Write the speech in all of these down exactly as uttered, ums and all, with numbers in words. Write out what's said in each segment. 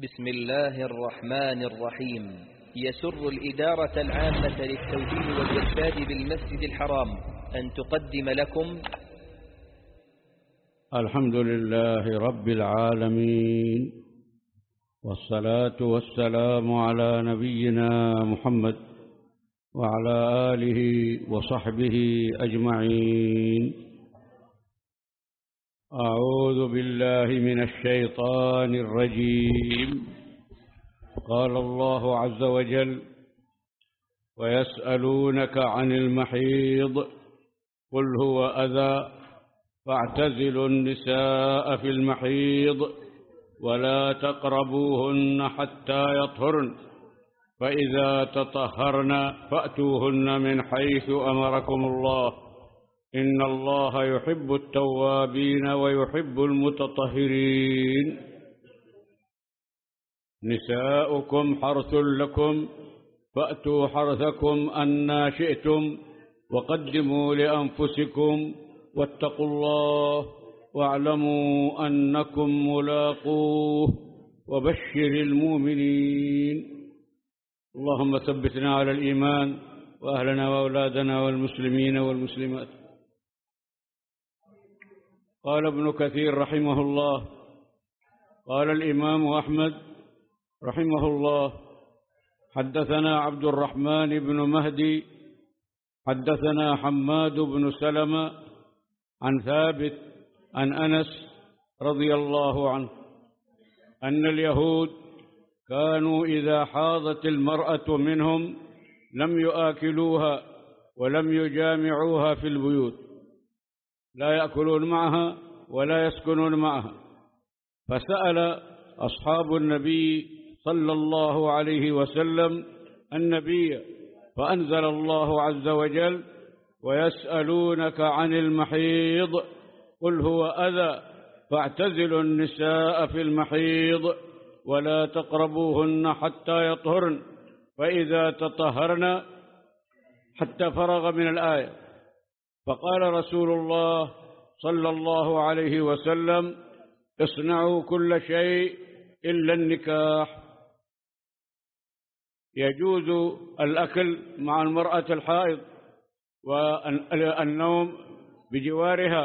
بسم الله الرحمن الرحيم. يسر الإدارة العامة للتوحيد والإرشاد بالمسجد الحرام أن تقدم لكم الحمد لله رب العالمين، والصلاة والسلام على نبينا محمد وعلى آله وصحبه أجمعين. أعوذ بالله من الشيطان الرجيم. قال الله عز وجل: ويسألونك عن المحيض قل هو أذى فاعتزلوا النساء في المحيض ولا تقربوهن حتى يطهرن فإذا تطهرن فأتوهن من حيث أمركم الله إن الله يحب التوابين ويحب المتطهرين. نساؤكم حرث لكم فأتوا حرثكم أنى شئتم وقدموا لأنفسكم واتقوا الله واعلموا أنكم ملاقوه وبشر المؤمنين. اللهم ثبتنا على الإيمان وأهلنا وأولادنا والمسلمين والمسلمات. قال ابن كثير رحمه الله: قال الإمام أحمد رحمه الله: حدثنا عبد الرحمن بن مهدي حدثنا حماد بن سلمة عن ثابت عن أنس رضي الله عنه أن اليهود كانوا إذا حاضت المرأة منهم لم يآكلوها ولم يجامعوها في البيوت، لا يأكلون معها ولا يسكنون معها. فسأل أصحاب النبي صلى الله عليه وسلم النبي فأنزل الله عز وجل: ويسألونك عن المحيض قل هو أذى فاعتزلوا النساء في المحيض ولا تقربوهن حتى يطهرن فإذا تطهرن، حتى فرغ من الآية. فقال رسول الله صلى الله عليه وسلم: اصنعوا كل شيء إلا النكاح. يجوز الأكل مع المرأة الحائض والنوم بجوارها،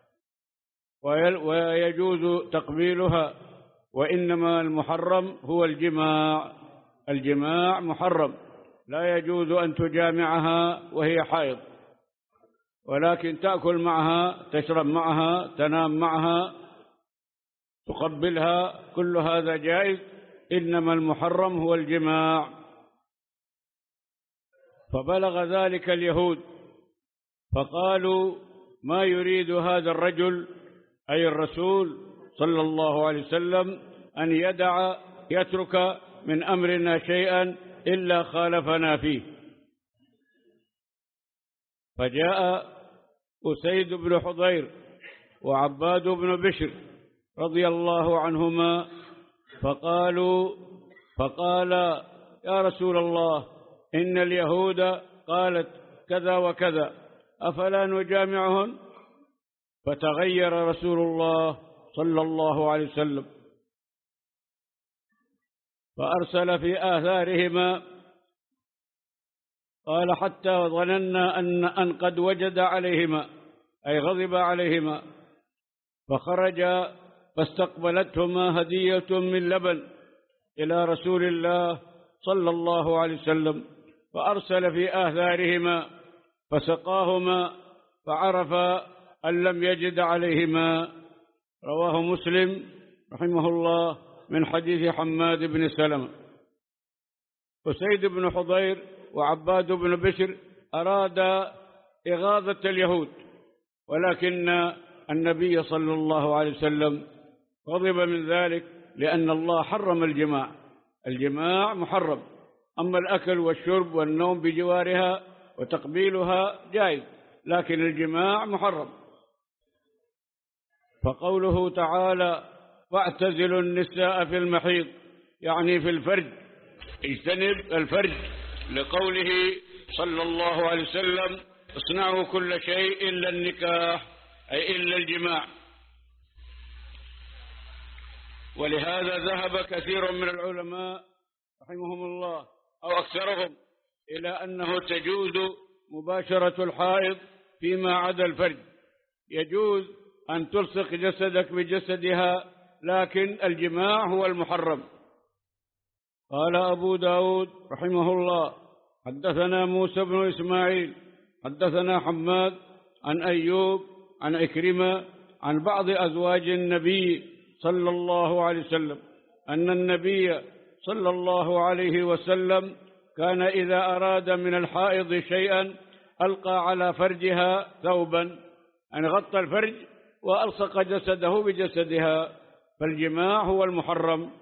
ويجوز تقبيلها، وإنما المحرم هو الجماع. الجماع محرم، لا يجوز أن تجامعها وهي حائض، ولكن تأكل معها، تشرب معها، تنام معها، تقبلها، كل هذا جائز، إنما المحرم هو الجماع. فبلغ ذلك اليهود فقالوا: ما يريد هذا الرجل، أي الرسول صلى الله عليه وسلم، أن يدع يترك من أمرنا شيئا إلا خالفنا فيه. فجاء أسيد بن حضير وعباد بن بشر رضي الله عنهما فقالوا فقال: يا رسول الله، إن اليهود قالت كذا وكذا، أفلا نجامعهن؟ فتغير رسول الله صلى الله عليه وسلم فأرسل في آثارهما، قال: حتى ظننا أن أن قد وجد عليهما، أي غضب عليهما، فخرج فاستقبلتهما هدية من لبن إلى رسول الله صلى الله عليه وسلم، فأرسل في آثارهما فسقاهما فعرف أن لم يجد عليهما. رواه مسلم رحمه الله من حديث حماد بن سلمة. أسيد بن حضير وعباد بن بشر أراد إغاظة اليهود، ولكن النبي صلى الله عليه وسلم غضب من ذلك، لأن الله حرم الجماع. الجماع محرم، أما الأكل والشرب والنوم بجوارها وتقبيلها جائز، لكن الجماع محرم. فقوله تعالى: واعتزلوا النساء في المحيض، يعني في الفرج، اجتنب الفرج، لقوله صلى الله عليه وسلم: اصنعوا كل شيء إلا النكاح، أي إلا الجماع. ولهذا ذهب كثير من العلماء رحمهم الله أو أكثرهم إلى أنه تجوز مباشرة الحائض فيما عدا الفرج، يجوز أن تلصق جسدك بجسدها، لكن الجماع هو المحرم. قال أبو داود رحمه الله حدثنا موسى بن إسماعيل حدثنا حماد عن أيوب عن إكرمة عن بعض أزواج النبي صلى الله عليه وسلم أن النبي صلى الله عليه وسلم كان إذا أراد من الحائض شيئا ألقى على فرجها ثوبا، أن غطى الفرج وألصق جسده بجسدها، فالجماع هو المحرم.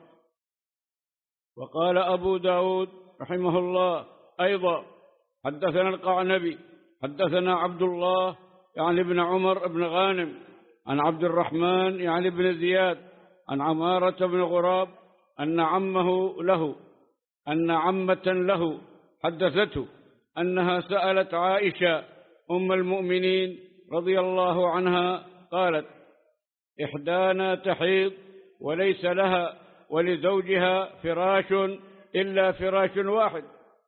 وقال أبو داود رحمه الله أيضا حدثنا القعنبي حدثنا عبد الله يعني ابن عمر بن غانم عن عبد الرحمن يعني ابن زياد عن عمارة بن غراب أن عمه له أن عمة له حدثته أنها سألت عائشة أم المؤمنين رضي الله عنها قالت: إحدانا تحيض وليس لها ولزوجها فراش إلا فراش واحد.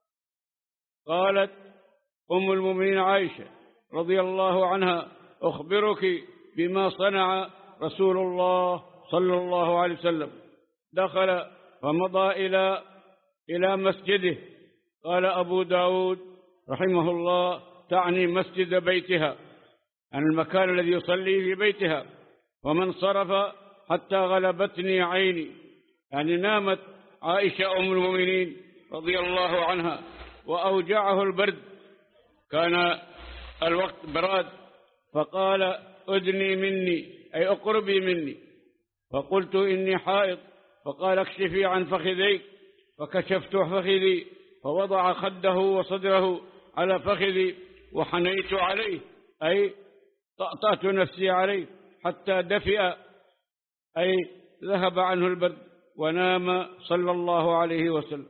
قالت أم المؤمنين عائشة رضي الله عنها: أخبرك بما صنع رسول الله صلى الله عليه وسلم. دخل فمضى إلى إلى مسجده. قال أبو داود رحمه الله تعني مسجد بيتها، عن المكان الذي يصلي في بيتها. ومن صرف حتى غلبتني عيني، يعني نامت عائشة أم المؤمنين رضي الله عنها وأوجعه البرد، كان الوقت براد، فقال: أدني مني، أي أقربي مني. فقلت: إني حائض. فقال: اكشفي عن فخذيك. فكشفت فخذي، فوضع خده وصدره على فخذي وحنيت عليه، أي طأطأت نفسي عليه حتى دفئ، أي ذهب عنه البرد، ونام صلى الله عليه وسلم.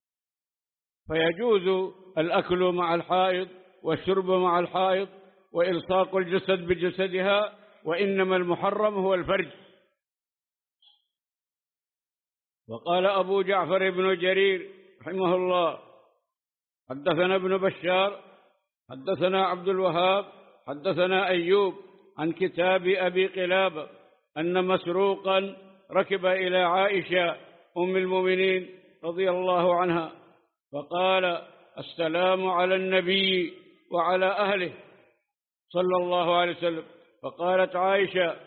فيجوز الأكل مع الحائض والشرب مع الحائض وإلصاق الجسد بجسدها، وإنما المحرم هو الفرج. وقال أبو جعفر بن جرير رحمه الله حدثنا ابن بشار حدثنا عبد الوهاب حدثنا أيوب عن كتاب أبي قلابة أن مسروقا ركب إلى عائشة أم المؤمنين رضي الله عنها فقال: السلام على النبي وعلى أهله صلى الله عليه وسلم. فقالت عائشة: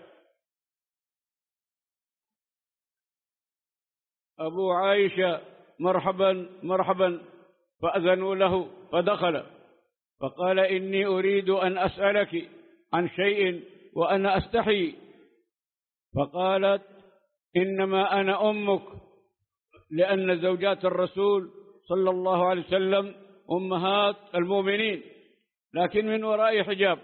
أبو عائشة مرحبا مرحبا، فأذنوا له فدخل، فقال: إني أريد أن أسألك عن شيء وأنا أستحي. فقالت: إنما أنا أمك، لأن زوجات الرسول صلى الله عليه وسلم أمهات المؤمنين لكن من وراء حجاب.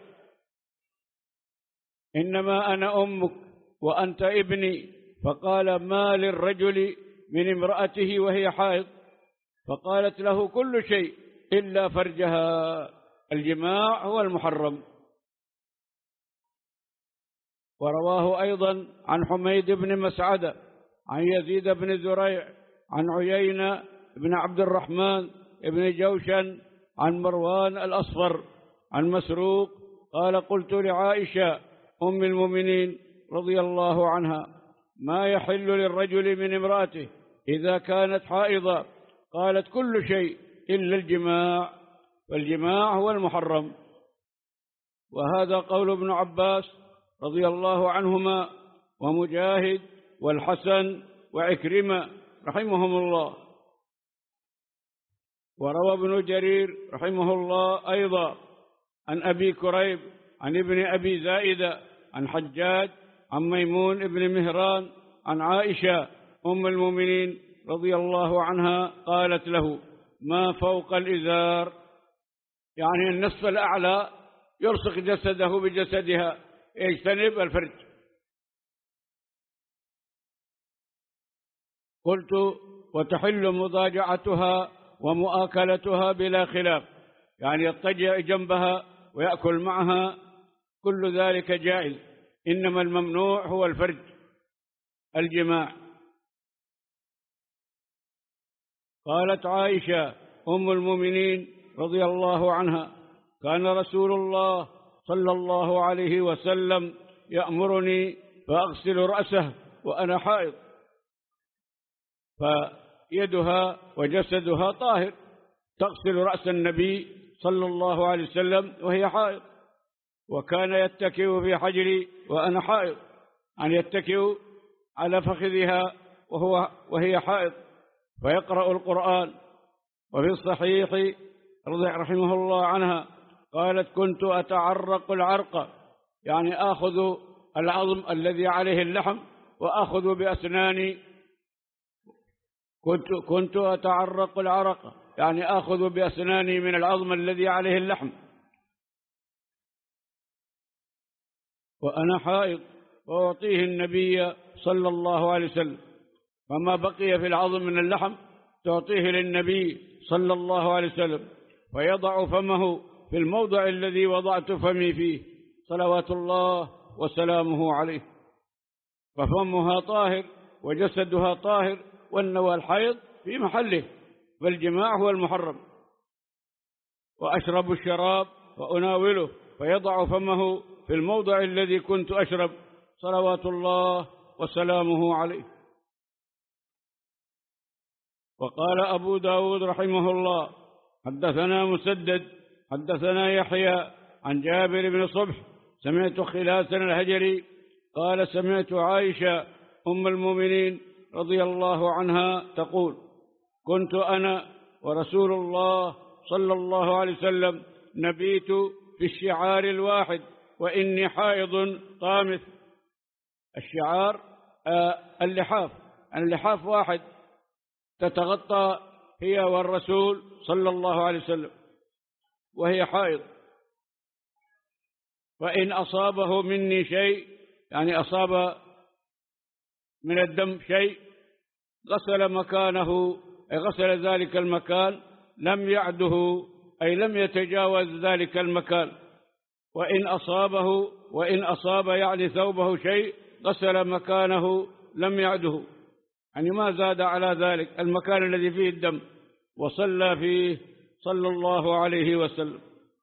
إنما أنا أمك وأنت ابني. فقال: ما للرجل من امرأته وهي حائض؟ فقالت له: كل شيء إلا فرجها، الجماع هو المحرم. ورواه أيضا عن حميد بن مسعدة عن يزيد بن زريع عن عيينة بن عبد الرحمن بن جوشن عن مروان الأصفر عن مسروق قال: قلت لعائشة أم المؤمنين رضي الله عنها: ما يحل للرجل من امرأته إذا كانت حائضة؟ قالت: كل شيء إلا الجماع، والجماع هو المحرم. وهذا قول ابن عباس رضي الله عنهما ومجاهد والحسن وعكرمة رحمهم الله. وروى ابن جرير رحمه الله أيضا عن أبي كريب عن ابن أبي زائدة عن حجاج عن ميمون بن مهران عن عائشة أم المؤمنين رضي الله عنها قالت له: ما فوق الإزار، يعني النصف الأعلى يلصق جسده بجسدها، يجتنب الفرج. قلت: وتحل مضاجعتها ومؤاكلتها بلا خلاف، يعني يضطجع جنبها ويأكل معها، كل ذلك جائز، إنما الممنوع هو الفرج، الجماع. قالت عائشة أم المؤمنين رضي الله عنها: كان رسول الله صلى الله عليه وسلم يأمرني فأغسل رأسه وأنا حائض، فيدها وجسدها طاهر، تغسل رأس النبي صلى الله عليه وسلم وهي حائض. وكان يتكئ في حجري وأنا حائض، أن يتكئ على فخذها وهو وهي حائض فيقرأ القرآن. وفي الصحيح رضي رحمه الله عنها قالت: كنت أتعرق العرق، يعني آخذ العظم الذي عليه اللحم وآخذ بأسناني، كنت, كنت أتعرق العرق يعني آخذ بأسناني من العظم الذي عليه اللحم وأنا حائض، وأعطيه النبي صلى الله عليه وسلم، فما بقي في العظم من اللحم تعطيه للنبي صلى الله عليه وسلم، ويضع فمه في الموضع الذي وضعت فمي فيه صلوات الله وسلامه عليه. ففمها طاهر وجسدها طاهر، والنوى الحيض في محله، فالجماع هو المحرم. وأشرب الشراب وأناوله، فيضع فمه في الموضع الذي كنت أشرب صلوات الله وسلامه عليه. وقال أبو داود رحمه الله: حدثنا مسدد حدثنا يحيى عن جابر بن صبح سمعت خلاسا الهجري قال: سمعت عائشة أم المؤمنين رضي الله عنها تقول: كنت أنا ورسول الله صلى الله عليه وسلم نبيت في الشعار الواحد وإني حائض طامث. الشعار آه اللحاف، اللحاف واحد تتغطى هي والرسول صلى الله عليه وسلم وهي حائض، وإن أصابه مني شيء، يعني أصاب من الدم شيء، غسل مكانه، أي غسل ذلك المكان، لم يعده، أي لم يتجاوز ذلك المكان. وإن أصابه وإن أصاب يعني ثوبه شيء، غسل مكانه لم يعده، يعني ما زاد على ذلك المكان الذي فيه الدم، وصلى فيه صلى الله عليه وسلم.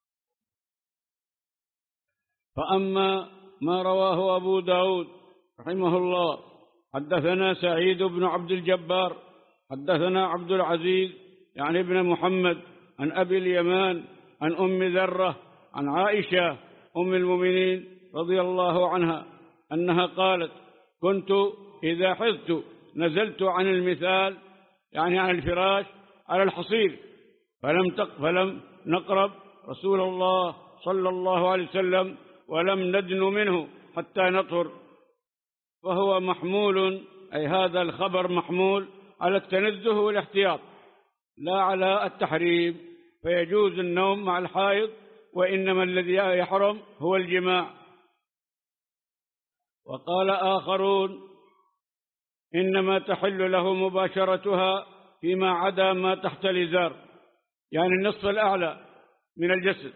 فأما ما رواه أبو داود رحمه الله: حدثنا سعيد بن عبد الجبار حدثنا عبد العزيز يعني ابن محمد عن أبي اليمان عن أم ذرة عن عائشة أم المؤمنين رضي الله عنها أنها قالت: كنت إذا حزت نزلت عن المثال، يعني عن الفراش، على الحصير، فلم تق فلم نقرب رسول الله صلى الله عليه وسلم ولم ندن منه حتى نطهر. فهو محمول، أي هذا الخبر محمول على التنزه والاحتياط لا على التحريم، فيجوز النوم مع الحائض، وإنما الذي يحرم هو الجماع. وقال آخرون: إنما تحل له مباشرتها فيما عدا ما تحت الإزار، يعني النصف الأعلى من الجسد،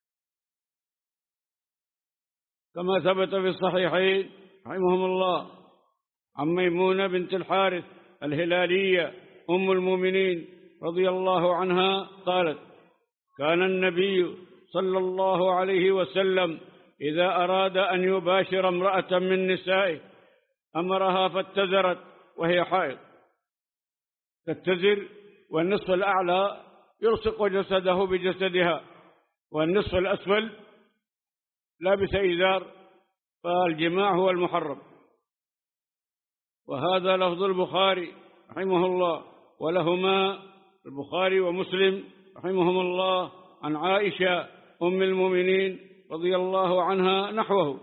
كما ثبت في الصحيحين رحمهم الله عن ميمونة بنت الحارث الهلالية أم المؤمنين رضي الله عنها قالت: كان النبي صلى الله عليه وسلم إذا أراد أن يباشر امرأة من نسائه أمرها فاتزرت وهي حائض، تتزر، والنصف الأعلى يلصق جسده بجسدها، والنصف الأسفل لابس إزار، فالجماع هو المحرم. وهذا لفظ البخاري رحمه الله، ولهما البخاري ومسلم رحمهم الله عن عائشة أم المؤمنين رضي الله عنها نحوه.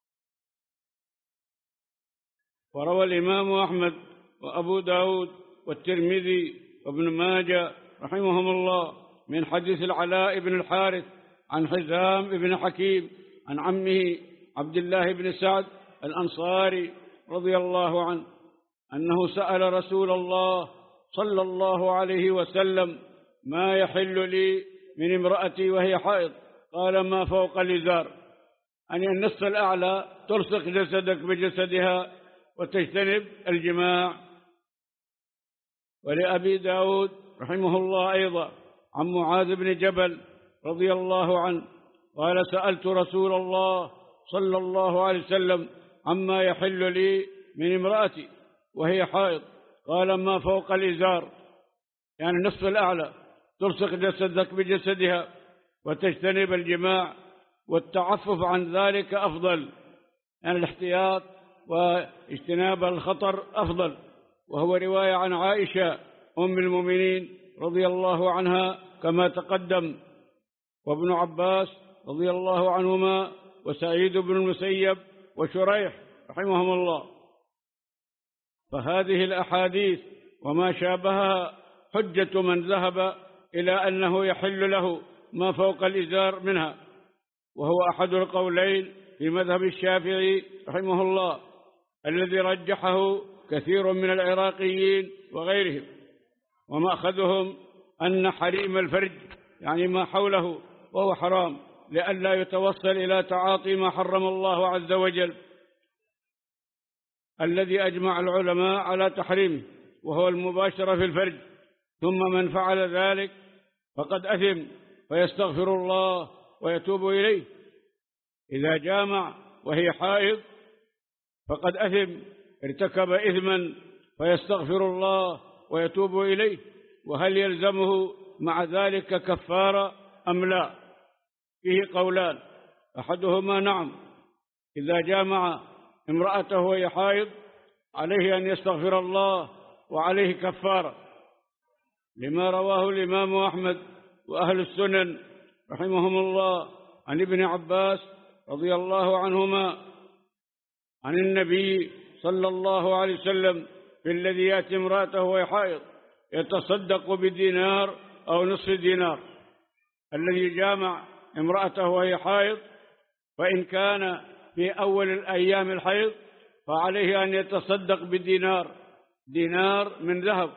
وروى الإمام أحمد وأبو داود والترمذي وابن ماجه رحمهم الله من حديث العلاء بن الحارث عن حزام بن حكيم عن عمه عبد الله بن سعد الأنصاري رضي الله عنه أنه سأل رسول الله صلى الله عليه وسلم: ما يحل لي من امرأتي وهي حائض؟ قال: ما فوق الإزار، أن النصف الأعلى تلصق جسدك بجسدها وتجتنب الجماع. ولأبي داود رحمه الله أيضا عن معاذ بن جبل رضي الله عنه قال سألت رسول الله صلى الله عليه وسلم عما يحل لي من امرأتي وهي حائض، قال ما فوق الإزار، يعني نصف الأعلى، تلصق جسدك بجسدها وتجتنب الجماع، والتعفف عن ذلك أفضل، يعني الاحتياط واجتناب الخطر أفضل. وهو رواية عن عائشة أم المؤمنين رضي الله عنها كما تقدم، وابن عباس رضي الله عنهما، وسعيد بن المسيب، وشريح رحمهم الله. فهذه الأحاديث وما شابهها حجة من ذهب إلى أنه يحل له ما فوق الإزار منها، وهو أحد القولين في مذهب الشافعي رحمه الله الذي رجحه كثير من العراقيين وغيرهم، ومأخذهم أن حريم الفرج يعني ما حوله وهو حرام، لئلا يتوصل إلى تعاطي ما حرم الله عز وجل الذي أجمع العلماء على تحريمه، وهو المباشرة في الفرج. ثم من فعل ذلك فقد أثم فيستغفر الله ويتوب إليه. إذا جامع وهي حائض فقد أثم، ارتكب إثما فيستغفر الله ويتوب إليه. وهل يلزمه مع ذلك كفارة أم لا؟ فيه قولان، أحدهما نعم، إذا جامع امرأته وهي حائض عليه أن يستغفر الله وعليه كفارة، لما رواه الإمام أحمد وأهل السنن رحمهم الله عن ابن عباس رضي الله عنهما عن النبي صلى الله عليه وسلم في الذي يأتي امرأته وهي حائض يتصدق بدينار أو نصف دينار. الذي جامع امرأته وهي حائض فإن كان في أول الأيام الحيض فعليه أن يتصدق بدينار، دينار من ذهب،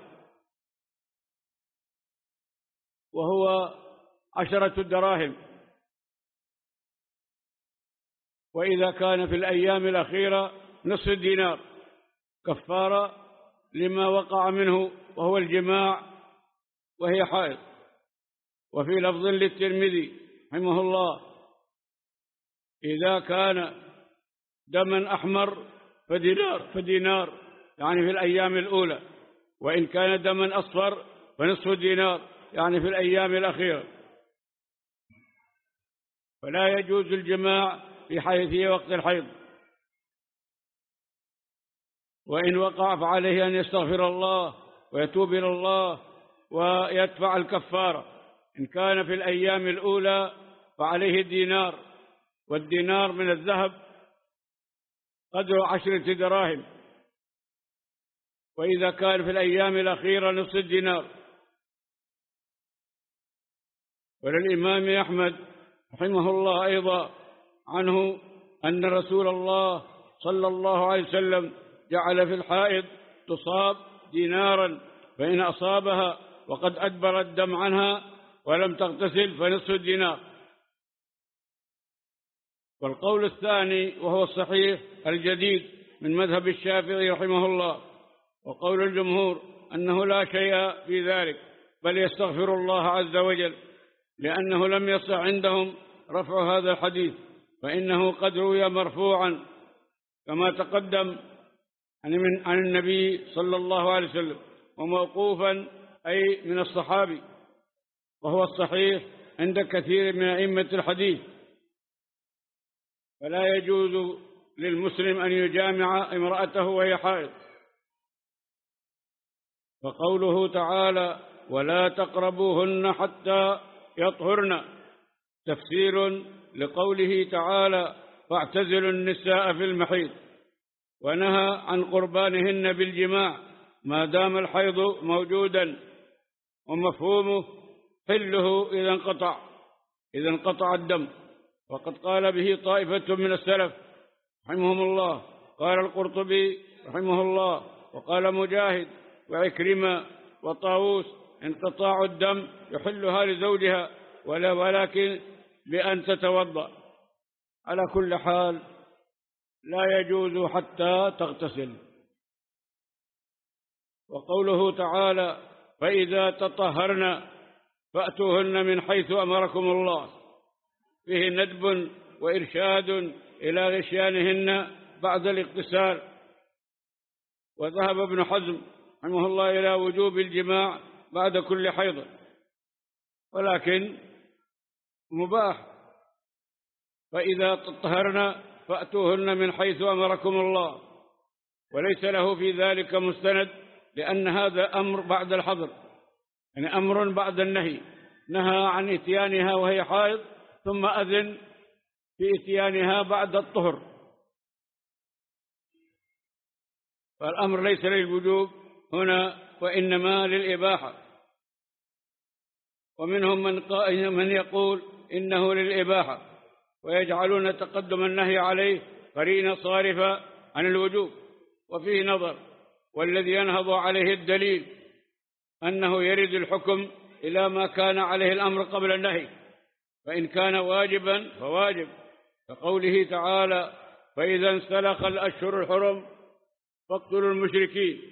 وهو عشرة دراهم. وإذا كان في الأيام الأخيرة نصف دينار كفارة لما وقع منه وهو الجماع وهي حائض. وفي لفظ للترمذي رحمه الله إذا كان دما أحمر فدينار فدينار يعني في الأيام الأولى، وإن كان دما أصفر فنصف دينار يعني في الأيام الأخيرة. فلا يجوز الجماع في حيث وقت الحيض، وإن وقع فعليه أن يستغفر الله ويتوب إلى الله ويدفع الكفارة. إن كان في الأيام الأولى فعليه الدينار، والدينار من الذهب قدر عشرة دراهم. وإذا كان في الأيام الأخيرة نصف الدينار. وللإمام أحمد رحمه الله أيضا عنه أن رسول الله صلى الله عليه وسلم جعل في الحائض تصاب دينارا، فإن أصابها وقد أدبر الدم عنها ولم تغتسل فنصف الدينار. والقول الثاني وهو الصحيح الجديد من مذهب الشافعي رحمه الله، وقول الجمهور أنه لا شيء في ذلك، بل يستغفر الله عز وجل، لأنه لم يصح عندهم رفع هذا الحديث، فإنه قد روي مرفوعا كما تقدم عن النبي صلى الله عليه وسلم، وموقوفا أي من الصحابي، وهو الصحيح عند كثير من أئمة الحديث. فلا يجوز للمسلم أن يجامع امرأته وهي حائض. وقوله تعالى ولا تقربوهن حتى يطهرن تفسير لقوله تعالى فاعتزلوا النساء في المحيض، ونهى عن قربانهن بالجماع ما دام الحيض موجودا، ومفهومه حله إذا انقطع إذا انقطع الدم. وقد قال به طائفة من السلف رحمهم الله، قال القرطبي رحمه الله، وقال مجاهد وعكرمة وطاووس انقطاع الدم يحلها لزوجها ولا ولكن بأن تتوضأ. على كل حال لا يجوز حتى تغتسل. وقوله تعالى فإذا تطهرن فأتوهن من حيث أمركم الله فيه ندب وإرشاد إلى غشيانهن بعد الاغتسال. وذهب ابن حزم رحمه الله إلى وجوب الجماع بعد كل حيض، ولكن مباح. فإذا تطهرن فأتوهن من حيث أمركم الله، وليس له في ذلك مستند، لأن هذا أمر بعد الحظر، يعني أمر بعد النهي، نهى عن إتيانها وهي حائض ثم أذن في إتيانها بعد الطهر، فالأمر ليس للوجوب هنا وإنما للإباحة. ومنهم من, من يقول إنه للإباحة، ويجعلون تقدم النهي عليه قرينة صارفة عن الوجوب، وفيه نظر. والذي ينهض عليه الدليل أنه يرد الحكم إلى ما كان عليه الأمر قبل النهي، فإن كان واجبا فواجب، كقوله تعالى فإذا انسلخ الأشهر الحرم فاقتلوا المشركين،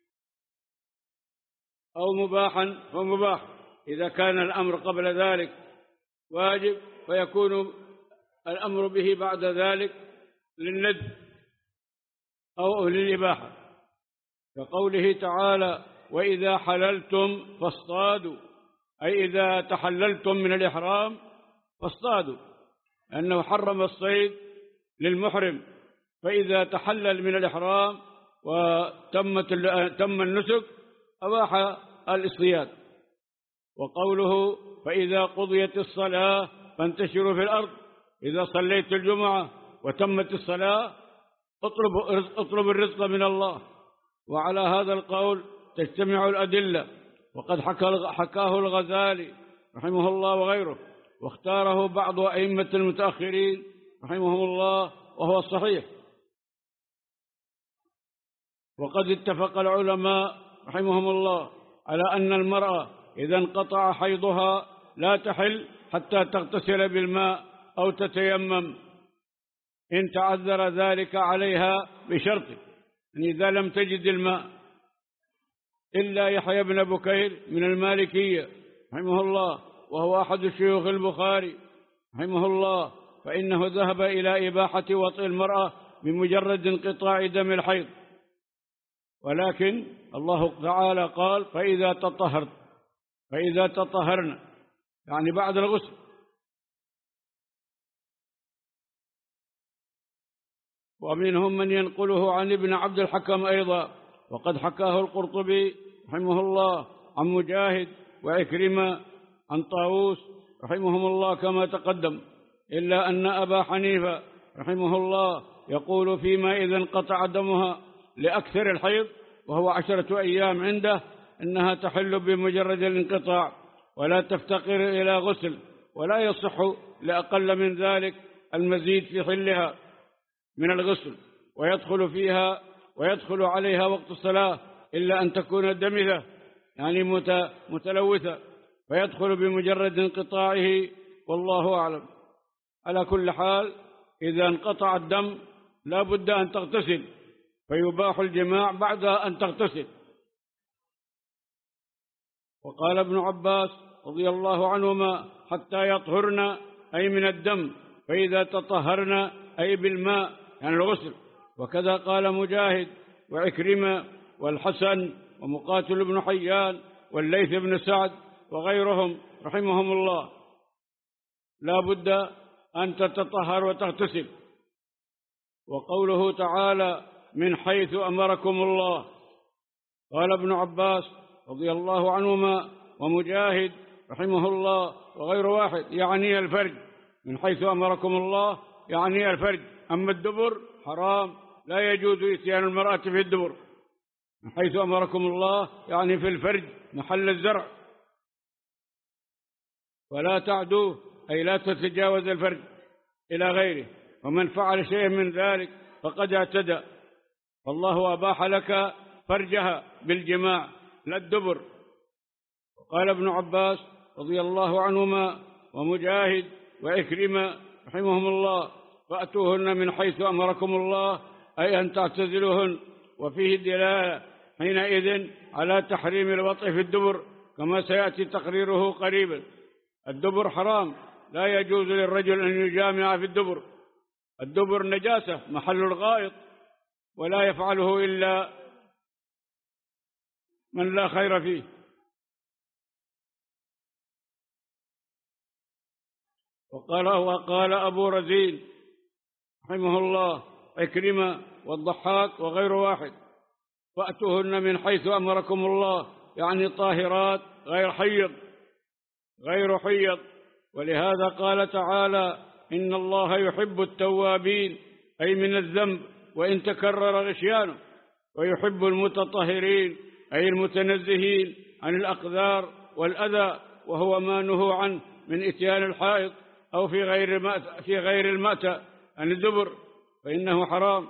أو مباحا فمباح. إذا كان الأمر قبل ذلك واجب فيكون الأمر به بعد ذلك للندب أو للإباحة، كقوله تعالى وإذا حللتم فاصطادوا، أي إذا تحللتم من الإحرام فاصطادوا، لأنه حرم الصيد للمحرم، فإذا تحلل من الإحرام وتمت تم النسك أباح الاصطياد. وقوله فإذا قضيت الصلاة فانتشروا في الأرض، إذا صليت الجمعة وتمت الصلاة اطلب, اطلب الرزق من الله. وعلى هذا القول تجتمع الأدلة، وقد حكاه الغزالي رحمه الله وغيره، واختاره بعض أئمة المتأخرين رحمهم الله وهو الصحيح. وقد اتفق العلماء رحمهم الله على أن المرأة إذا انقطع حيضها لا تحل حتى تغتسل بالماء أو تتيمم، إن تعذر ذلك عليها بشرط أن إذا لم تجد الماء، إلا يحيى بن بكير من المالكية رحمه الله، وهو أحد شيوخ البخاري رحمه الله، فإنه ذهب إلى إباحة وطئ المرأة بمجرد انقطاع دم الحيض. ولكن الله تعالى قال فإذا تطهرت، فإذا تطهرنا يعني بعد الغسل. ومنهم من ينقله عن ابن عبد الحكم أيضا، وقد حكاه القرطبي رحمه الله عن مجاهد وعكرمة عن طاووس رحمهم الله كما تقدم، إلا أن أبا حنيفة رحمه الله يقول فيما إذا انقطع دمها لأكثر الحيض وهو عشرة أيام عنده إنها تحل بمجرد الانقطاع ولا تفتقر إلى غسل، ولا يصح لأقل من ذلك المزيد في حلها من الغسل، ويدخل فيها ويدخل عليها وقت الصلاة إلا أن تكون دمثة يعني متلوثة، فيدخل بمجرد انقطاعه، والله أعلم. على كل حال إذا انقطع الدم لا بد أن تغتسل، فيباح الجماع بعد أن تغتسل. وقال ابن عباس رضي الله عنهما حتى يطهرن أي من الدم، فإذا تطهرن أي بالماء يعني الغسل. وكذا قال مجاهد وعكرمة والحسن ومقاتل بن حيان والليث بن سعد وغيرهم رحمهم الله، لا بد أن تتطهر وتغتسل. وقوله تعالى من حيث أمركم الله، قال ابن عباس رضي الله عنهما ومجاهد رحمه الله وغير واحد يعني الفرج، من حيث أمركم الله يعني الفرج، أما الدبر حرام لا يجوز إتيان المرأة في الدبر. من حيث أمركم الله يعني في الفرج محل الزرع، ولا تعدوه أي لا تتجاوز الفرج إلى غيره، ومن فعل شيء من ذلك فقد اعتدى، فالله أباح لك فرجها بالجماع لا الدبر. وقال ابن عباس رضي الله عنهما ومجاهد وإكرمة رحمهم الله فأتوهن من حيث أمركم الله أي أن تعتزلوهن، وفيه دلالة حينئذ على تحريم الوطء في الدبر كما سيأتي تقريره قريبا. الدبر حرام، لا يجوز للرجل أن يجامع في الدبر. الدبر نجاسة محل الغائط، ولا يفعله إلا من لا خير فيه. وقال وقال أبو رزين رحمه الله عكرمة والضحاك وغير واحد: فأتوهن من حيث أمركم الله، يعني طاهرات غير حيض غير حيض. ولهذا قال تعالى: إن الله يحب التوابين، أي من الذنب وإن تكرر غشيانه، ويحب المتطهرين، أي المتنزهين عن الأقذار والأذى، وهو ما نهوا عنه من إتيان الحائض أو في غير في غير المأتى عن الدبر، فإنه حرام.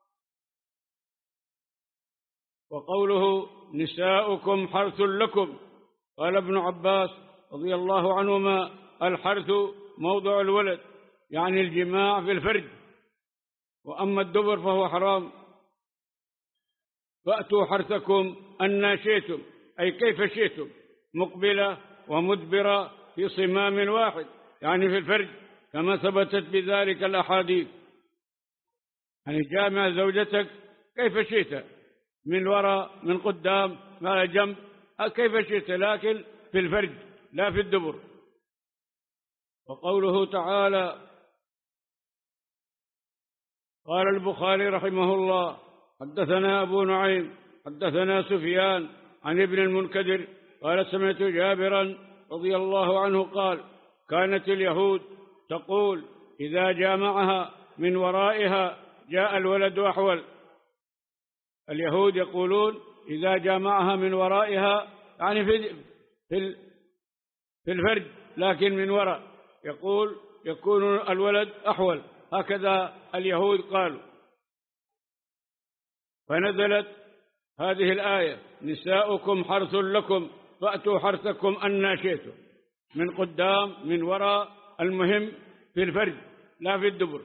وقوله: نساؤكم حرث لكم، قال ابن عباس رضي الله عنهما: الحرث موضع الولد، يعني الجماع في الفرج، وأما الدبر فهو حرام. فأتوا حرثكم أن شئتم، أي كيف شئتم، مقبلة ومدبرة في صمام واحد، يعني في الفرج، كما ثبتت بذلك الأحاديث. يعني جامع زوجتك كيف شئت، من وراء، من قدام، على جنب، كيف شئت، لكن في الفرج لا في الدبر. وقوله تعالى: قال البخاري رحمه الله: حدثنا أبو نعيم حدثنا سفيان عن ابن المنكدر قال: سمعت جابرا رضي الله عنه قال: كانت اليهود تقول إذا جامعها من ورائها جاء الولد أحول. اليهود يقولون إذا جامعها من ورائها، يعني في في في الفرج، لكن من وراء، يقول يكون الولد أحول. هكذا اليهود قالوا. فنزلت هذه الآية: نساؤكم حرث لكم فأتوا حرثكم أن شئتم، من قدام، من وراء، المهم في الفرج لا في الدبر.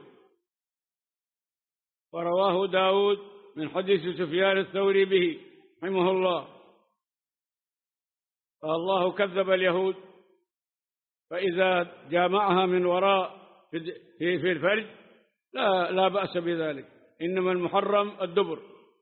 ورواه داود من حديث سفيان الثوري به رحمه الله قال: الله كذب اليهود، فإذا جامعها من وراء في في الفرج لا لا بأس بذلك، إنما المحرم الدبر.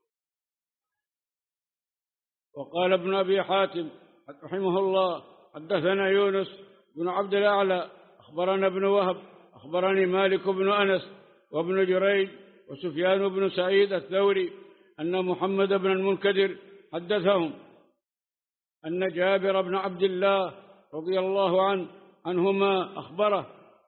وقال ابن أبي حاتم رحمه الله: حدثنا يونس بن عبد الأعلى أخبرنا ابن وهب أخبرني مالك بن أنس وابن جريج وسفيان بن سعيد الثوري أن محمد بن المنكدر حدثهم أن جابر بن عبد الله رضي الله عنه عنهما أخبره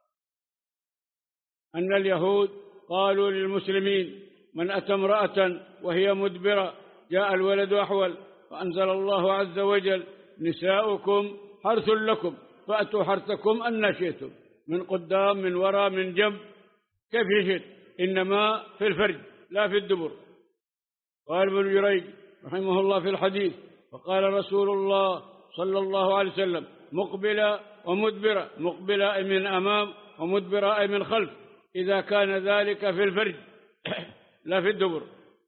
أن اليهود قالوا للمسلمين: من أتى امرأة وهي مدبرة جاء الولد أحول. فأنزل الله عز وجل: نساؤكم حرث لكم فأتوا حرثكم أن شئتم، من قدام، من وراء، من جنب، كيف شئت، إنما في الفرج لا في الدبر. قال ابن جريج رحمه الله في الحديث: وقال رسول الله صلى الله عليه وسلم: مقبلة ومدبرة، مقبلة أي من أمام، ومدبرة أي من خلف، إذا كان ذلك في الفرج لا في الدبر.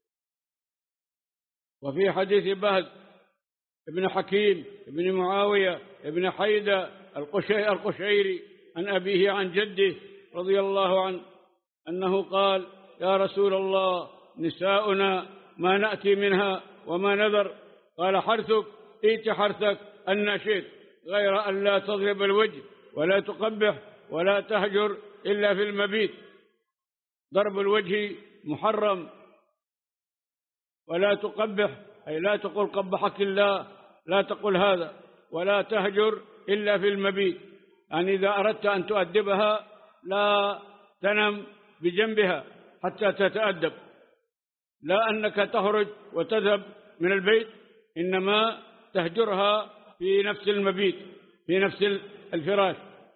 وفي حديث بهز ابن حكيم ابن معاوية ابن حيدة القشيري عن أبيه عن جده رضي الله عنه أنه قال: يا رسول الله، نساؤنا ما نأتي منها وما نذر. قال: حرثك، ائت حرثك أن شئت، غير أن لا تضرب الوجه ولا تقبح ولا تهجر إلا في المبيت. ضرب الوجه محرم، ولا تقبح أي لا تقول قبحك الله، لا تقول هذا، ولا تهجر إلا في المبيت، يعني إذا أردت أن تؤدبها لا تنم بجنبها حتى تتأدب، لا أنك تخرج وتذهب من البيت، إنما تهجرها في نفس المبيت، في نفس الفراش.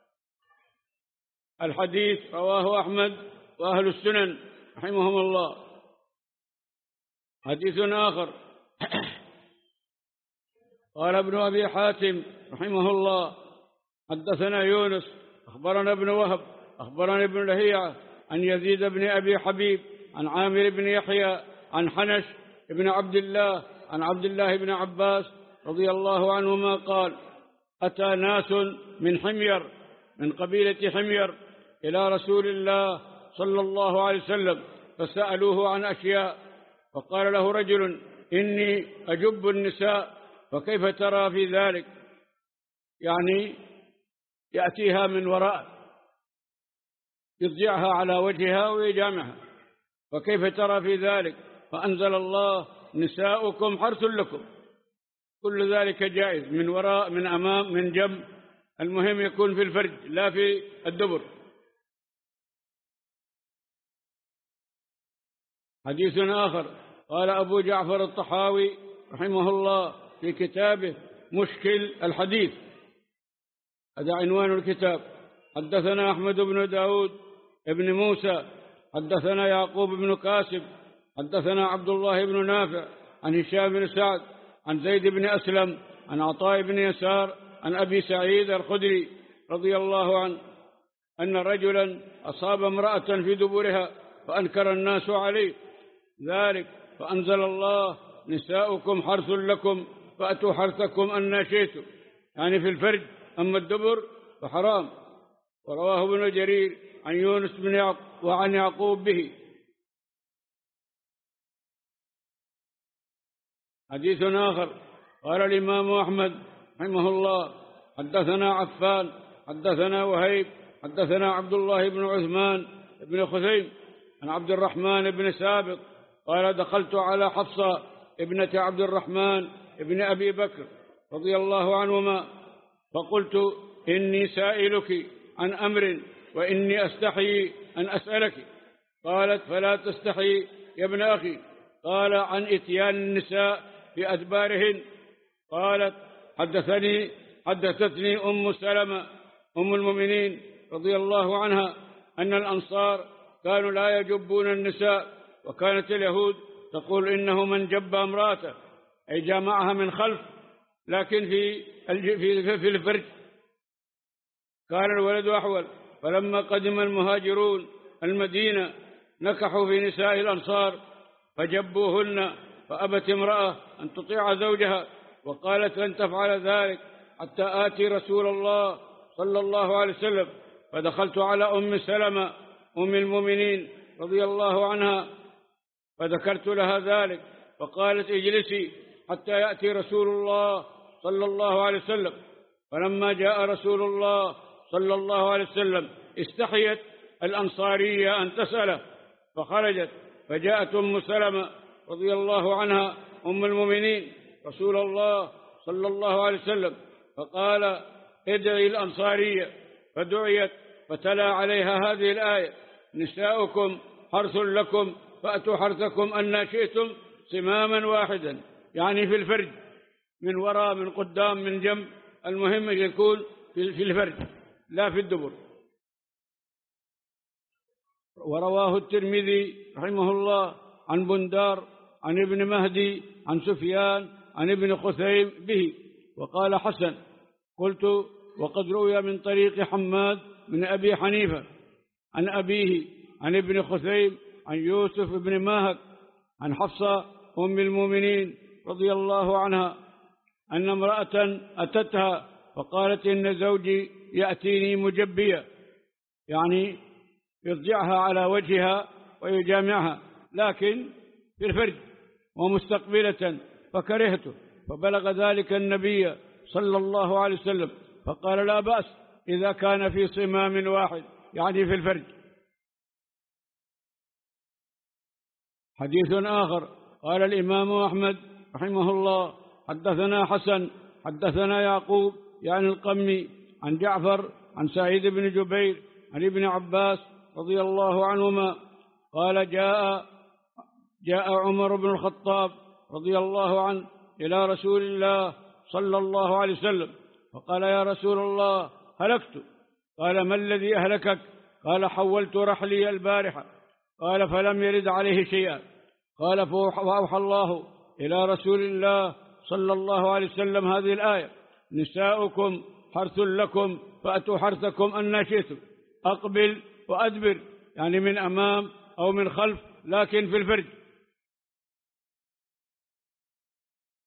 الحديث رواه أحمد وأهل السنن رحمهم الله. حديث آخر قال ابن أبي حاتم رحمه الله: حدثنا يونس أخبرنا ابن وهب أخبرنا ابن لهيعة عن يزيد بن أبي حبيب عن عامر بن يحيى عن حنش بن عبد الله عن عبد الله بن عباس رضي الله عنهما قال: أتى ناس من حمير من قبيلة حمير إلى رسول الله صلى الله عليه وسلم فسألوه عن أشياء، فقال له رجل: إني أجب النساء، فكيف ترى في ذلك؟ يعني يأتيها من وراء، يضجعها على وجهها ويجامعها، فكيف ترى في ذلك؟ فأنزل الله: نساؤكم حرث لكم. كل ذلك جائز، من وراء، من أمام، من جنب، المهم يكون في الفرج لا في الدبر. حديث آخر قال أبو جعفر الطحاوي رحمه الله في كتابه مشكل الحديث، هذا عنوان الكتاب: حدثنا أحمد بن داود ابن موسى حدثنا يعقوب بن كاسب حدثنا عبد الله بن نافع عن هشام بن سعد عن زيد بن أسلم عن عطاء بن يسار عن أبي سعيد الخدري رضي الله عنه أن رجلا أصاب امرأة في دبرها فأنكر الناس عليه ذلك، فأنزل الله: نساؤكم حرث لكم فأتوا حرثكم أن شئتم، يعني في الفرج، أما الدبر فحرام. ورواه ابن جرير عن يونس بن يعقوب وعن يعقوب به. حديث آخر قال الإمام أحمد رحمه الله: حدثنا عفان حدثنا وهيب حدثنا عبد الله بن عثمان بن خثيم عن عبد الرحمن بن سابق قال: دخلت على حفصة ابنة عبد الرحمن ابن أبي بكر رضي الله عنهما فقلت: إني سائلك عن أمر وإني أستحي أن أسألك. قالت: فلا تستحي يا ابن أخي. قال: عن إتيان النساء في أدبارهن. قالت: حدثني حدثتني أم سلمة أم المؤمنين رضي الله عنها أن الأنصار كانوا لا يجبون النساء، وكانت اليهود تقول: إنه من جب امرأته، أي جامعها من خلف، لكن في في في الفرج كان الولد أحول. فلما قدم المهاجرون المدينة نكحوا في نساء الأنصار فجبوهن، فأبت امرأة أن تطيع زوجها وقالت: لن تفعل ذلك حتى آتي رسول الله صلى الله عليه وسلم. فدخلت على أم سلمة أم المؤمنين رضي الله عنها فذكرت لها ذلك، فقالت: اجلسي حتى يأتي رسول الله صلى الله عليه وسلم. فلما جاء رسول الله صلى الله عليه وسلم استحيت الأنصارية أن تسأله، فخرجت، فجاءت أم سلمة رضي الله عنها أم المؤمنين رسول الله صلى الله عليه وسلم، فقال: ادعي الأنصارية، فدعيت، فتلا عليها هذه الآية: نساؤكم حرث لكم فأتوا حرثكم أن شئتم، صماما واحدا، يعني في الفرج، من وراء، من قدام، من جنب، المهم يكون في الفرج لا في الدبر. ورواه الترمذي رحمه الله عن بندار عن ابن مهدي عن سفيان عن ابن خثيم به، وقال: حسن. قلت: وقد روي من طريق حماد من أبي حنيفة عن أبيه عن ابن خثيم عن يوسف بن ماهك عن حفصة أم المؤمنين رضي الله عنها أن امرأة أتتها فقالت: إن زوجي يأتيني مجبية، يعني يضجعها على وجهها ويجامعها، لكن في الفرج ومستقبلة، فكرهته. فبلغ ذلك النبي صلى الله عليه وسلم فقال: لا بأس إذا كان في صمام واحد، يعني في الفرج. حديث آخر قال الإمام أحمد رحمه الله: حدثنا حسن حدثنا يعقوب يعني القمي عن جعفر عن سعيد بن جبير عن ابن عباس رضي الله عنهما قال: جاء جاء عمر بن الخطاب رضي الله عنه إلى رسول الله صلى الله عليه وسلم فقال: يا رسول الله، هلكت. قال: ما الذي أهلكك؟ قال: حولت رحلي البارحة. قال: فلم يرد عليه شيئا. قال: فأوحى الله إلى رسول الله صلى الله عليه وسلم هذه الآية: نساؤكم حرث لكم فأتوا حرثكم أن شئتم، أقبل وأدبر، يعني من أمام أو من خلف، لكن في الفرج.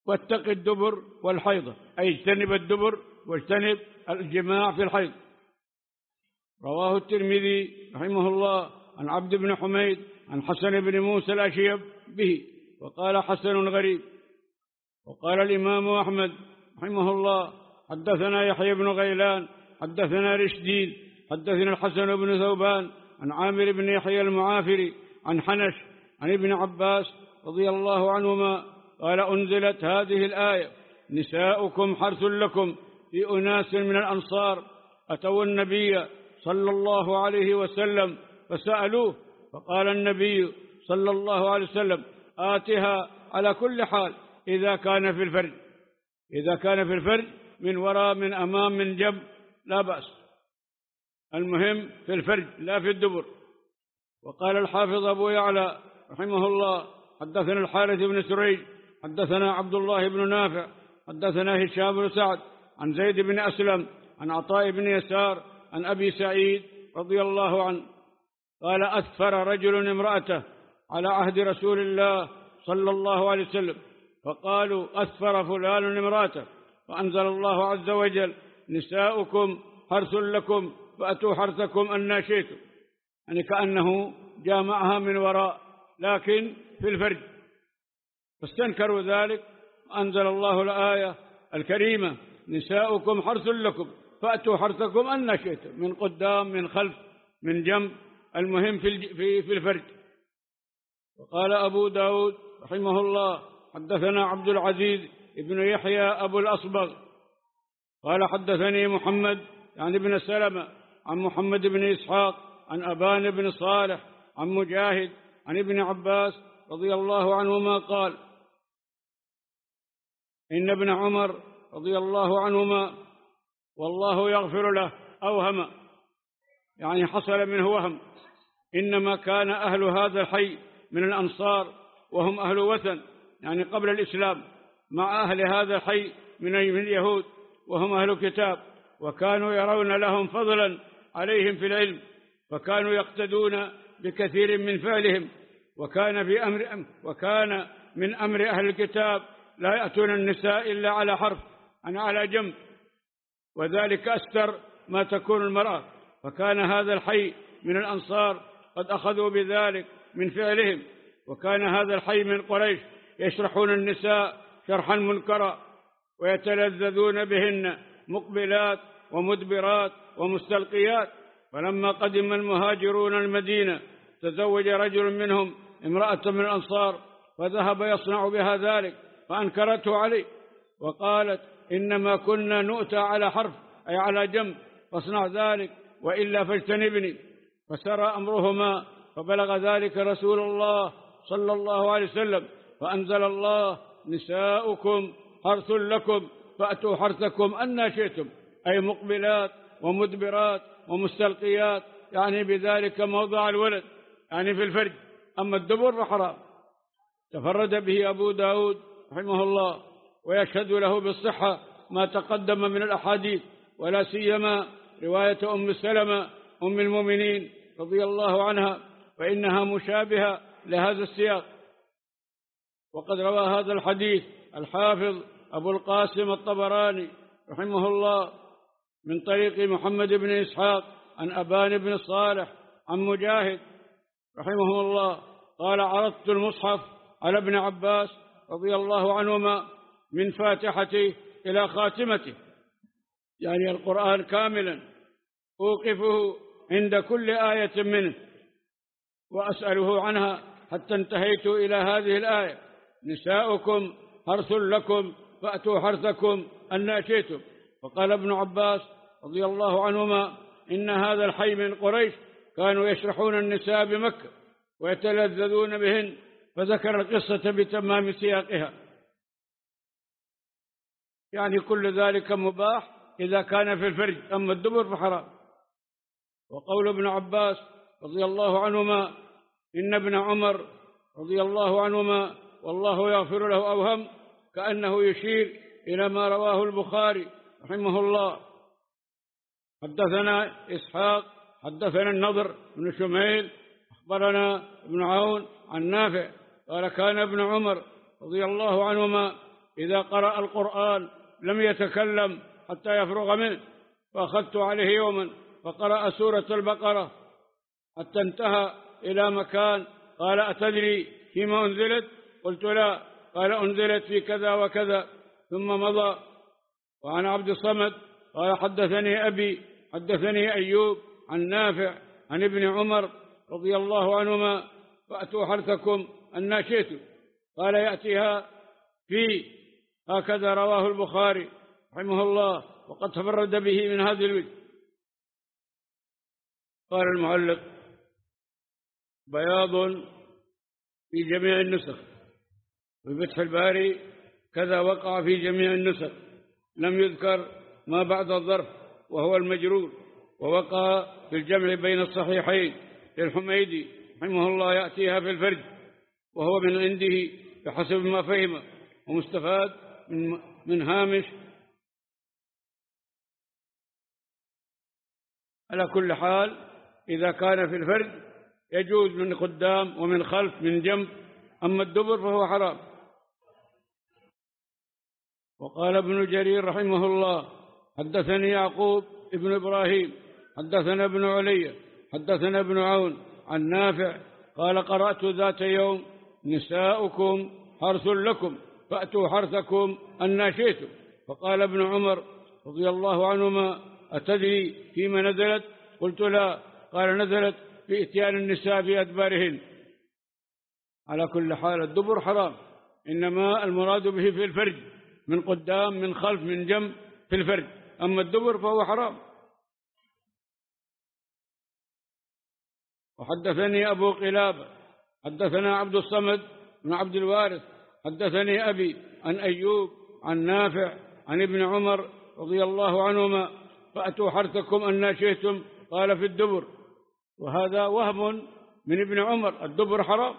واتق الدبر والحيضة، أي اجتنب الدبر واجتنب الجماع في الحيض. رواه الترمذي رحمه الله عن عبد بن حميد عن حسن بن موسى الأشيب به، وقال حسن غريب. وقال الإمام أحمد رحمه الله حدثنا يحيى بن غيلان حدثنا رشدين حدثنا الحسن بن ثوبان عن عامر بن يحيى المعافري عن حنش عن ابن عباس رضي الله عنهما قال أنزلت هذه الآية: نساؤكم حرث لكم، في أناس من الأنصار أتوا النبي صلى الله عليه وسلم فسألوه، فقال النبي صلى الله عليه وسلم: آتها على كل حال إذا كان في الفرج، إذا كان في الفرج من وراء من أمام من جنب لا بأس، المهم في الفرج لا في الدبر. وقال الحافظ أبو يعلى رحمه الله حدثنا الحارث بن سريج حدثنا عبد الله بن نافع حدثنا هشام بن سعد عن زيد بن أسلم عن عطاء بن يسار عن أبي سعيد رضي الله عنه قال: أثفر رجل امرأته على عهد رسول الله صلى الله عليه وسلم، فقالوا: أثفر فلان امرأته، فأنزل الله عز وجل: نساؤكم حرث لكم فأتوا حرثكم أن شئتم، يعني كأنه جامعها من وراء لكن في الفرج، فاستنكروا ذلك، أنزل الله الآية الكريمة: نساؤكم حرث لكم فأتوا حرثكم أن شئتم، من قدام من خلف من جنب، المهم في في في الفرج. وقال أبو داود رحمه الله حدثنا عبد العزيز ابن يحيى أبو الأصبغ قال حدثني محمد يعني ابن سلمة عن محمد بن إسحاق عن أبان بن صالح عن مجاهد عن ابن عباس رضي الله عنهما قال: إن ابن عمر رضي الله عنهما والله يغفر له أوهم، يعني حصل منه وهم، إنما كان أهل هذا الحي من الأنصار وهم أهل وثن، يعني قبل الإسلام، مع أهل هذا الحي من اليهود وهم أهل كتاب، وكانوا يرون لهم فضلا عليهم في العلم، فكانوا يقتدون بكثير من فعلهم. وكان في أمر وكان من أمر أهل الكتاب لا يأتون النساء إلا على حرف، يعني على جنب، وذلك أستر ما تكون المرأة، فكان هذا الحي من الأنصار قد أخذوا بذلك من فعلهم. وكان هذا الحي من قريش يشرحون النساء شرحا منكرا ويتلذذون بهن مقبلات ومدبرات ومستلقيات. فلما قدم المهاجرون المدينة تزوج رجل منهم امرأة من الأنصار فذهب يصنع بها ذلك، فأنكرته عليه وقالت: إنما كنا نؤتى على حرف، أي على جنب، فاصنع ذلك وإلا فاجتنبني. فسرى أمرهما فبلغ ذلك رسول الله صلى الله عليه وسلم، فأنزل الله: نساؤكم حرث لكم فأتوا حرثكم أن شئتم، أي مقبلات ومدبرات ومستلقيات، يعني بذلك موضع الولد، يعني في الفرج، أما الدبر فحرام. تفرد به أبو داود رحمه الله، ويشهد له بالصحة ما تقدم من الأحاديث، ولا سيما رواية أم سلمة أم المؤمنين رضي الله عنها، فإنها مشابهة لهذا السياق. وقد روى هذا الحديث الحافظ أبو القاسم الطبراني رحمه الله من طريق محمد بن إسحاق عن أبان بن صالح عن مجاهد رحمه الله قال: عرضت المصحف على ابن عباس رضي الله عنهما من فاتحته إلى خاتمته، يعني القرآن كاملا، أوقفه عند كل آية منه وأسأله عنها حتى انتهيت إلى هذه الآية: نساؤكم حرث لكم فأتوا حرثكم أن شئتم. فقال ابن عباس رضي الله عنهما: إن هذا الحي من قريش كانوا يشرحون النساء بمكة ويتلذذون بهن، فذكر القصة بتمام سياقها، يعني كل ذلك مباح إذا كان في الفرج، أما الدبر فحرام. وقول ابن عباس رضي الله عنهما: إن ابن عمر رضي الله عنهما والله يغفر له أوهم، كأنه يشير إلى ما رواه البخاري رحمه الله. حدثنا إسحاق حدثنا النضر بن شميل أخبرنا ابن عون عن نافع قال: كان ابن عمر رضي الله عنهما إذا قرأ القرآن لم يتكلم حتى يفرغ منه، فأخذت عليه يوما فقرأ سورة البقرة حتى انتهى إلى مكان قال: أتدري فيما أنزلت؟ قلت: لا. قال: أنزلت في كذا وكذا، ثم مضى. وعن عبد الصمد قال: حدثني أبي حدثني أيوب عن نافع عن ابن عمر رضي الله عنهما: فأتوا حرثكم أن شئتم. قال: يأتيها في هكذا رواه البخاري رحمه الله، وقد تفرد به من هذا الوجه. قال المعلق: بياض في جميع النسخ. وفتح الباري كذا وقع في جميع النسخ، لم يذكر ما بعد الظرف وهو المجرور. ووقع في الجمع بين الصحيحين للحميدي رحمه الله: يأتيها في الفرج، وهو من عنده بحسب ما فهم، ومستفاد من, من هامش. على كل حال إذا كان في الفرج يجوز من قدام ومن خلف من جنب، أما الدبر فهو حرام. وقال ابن جرير رحمه الله: حدثني يعقوب ابن إبراهيم حدثنا ابن علي حدثنا ابن عون عن نافع قال: قرأت ذات يوم: نساؤكم حرث لكم فأتوا حرثكم أن شئتم. فقال ابن عمر رضي الله عنهما: أتدري فيما نزلت؟ قلت: لا. قال: نزلت في إتيان النساء في أدبارهن. على كل حال الدبر حرام، إنما المراد به في الفرج، من قدام من خلف من جنب في الفرج، أما الدبر فهو حرام. وحدثني أبو قلابة حدثنا عبد الصمد بن عبد الوارث حدثني أبي عن أيوب عن نافع عن ابن عمر رضي الله عنهما: فأتوا حرثكم أن شئتم. قال: في الدبر. وهذا وهم من ابن عمر، الدبر حرام.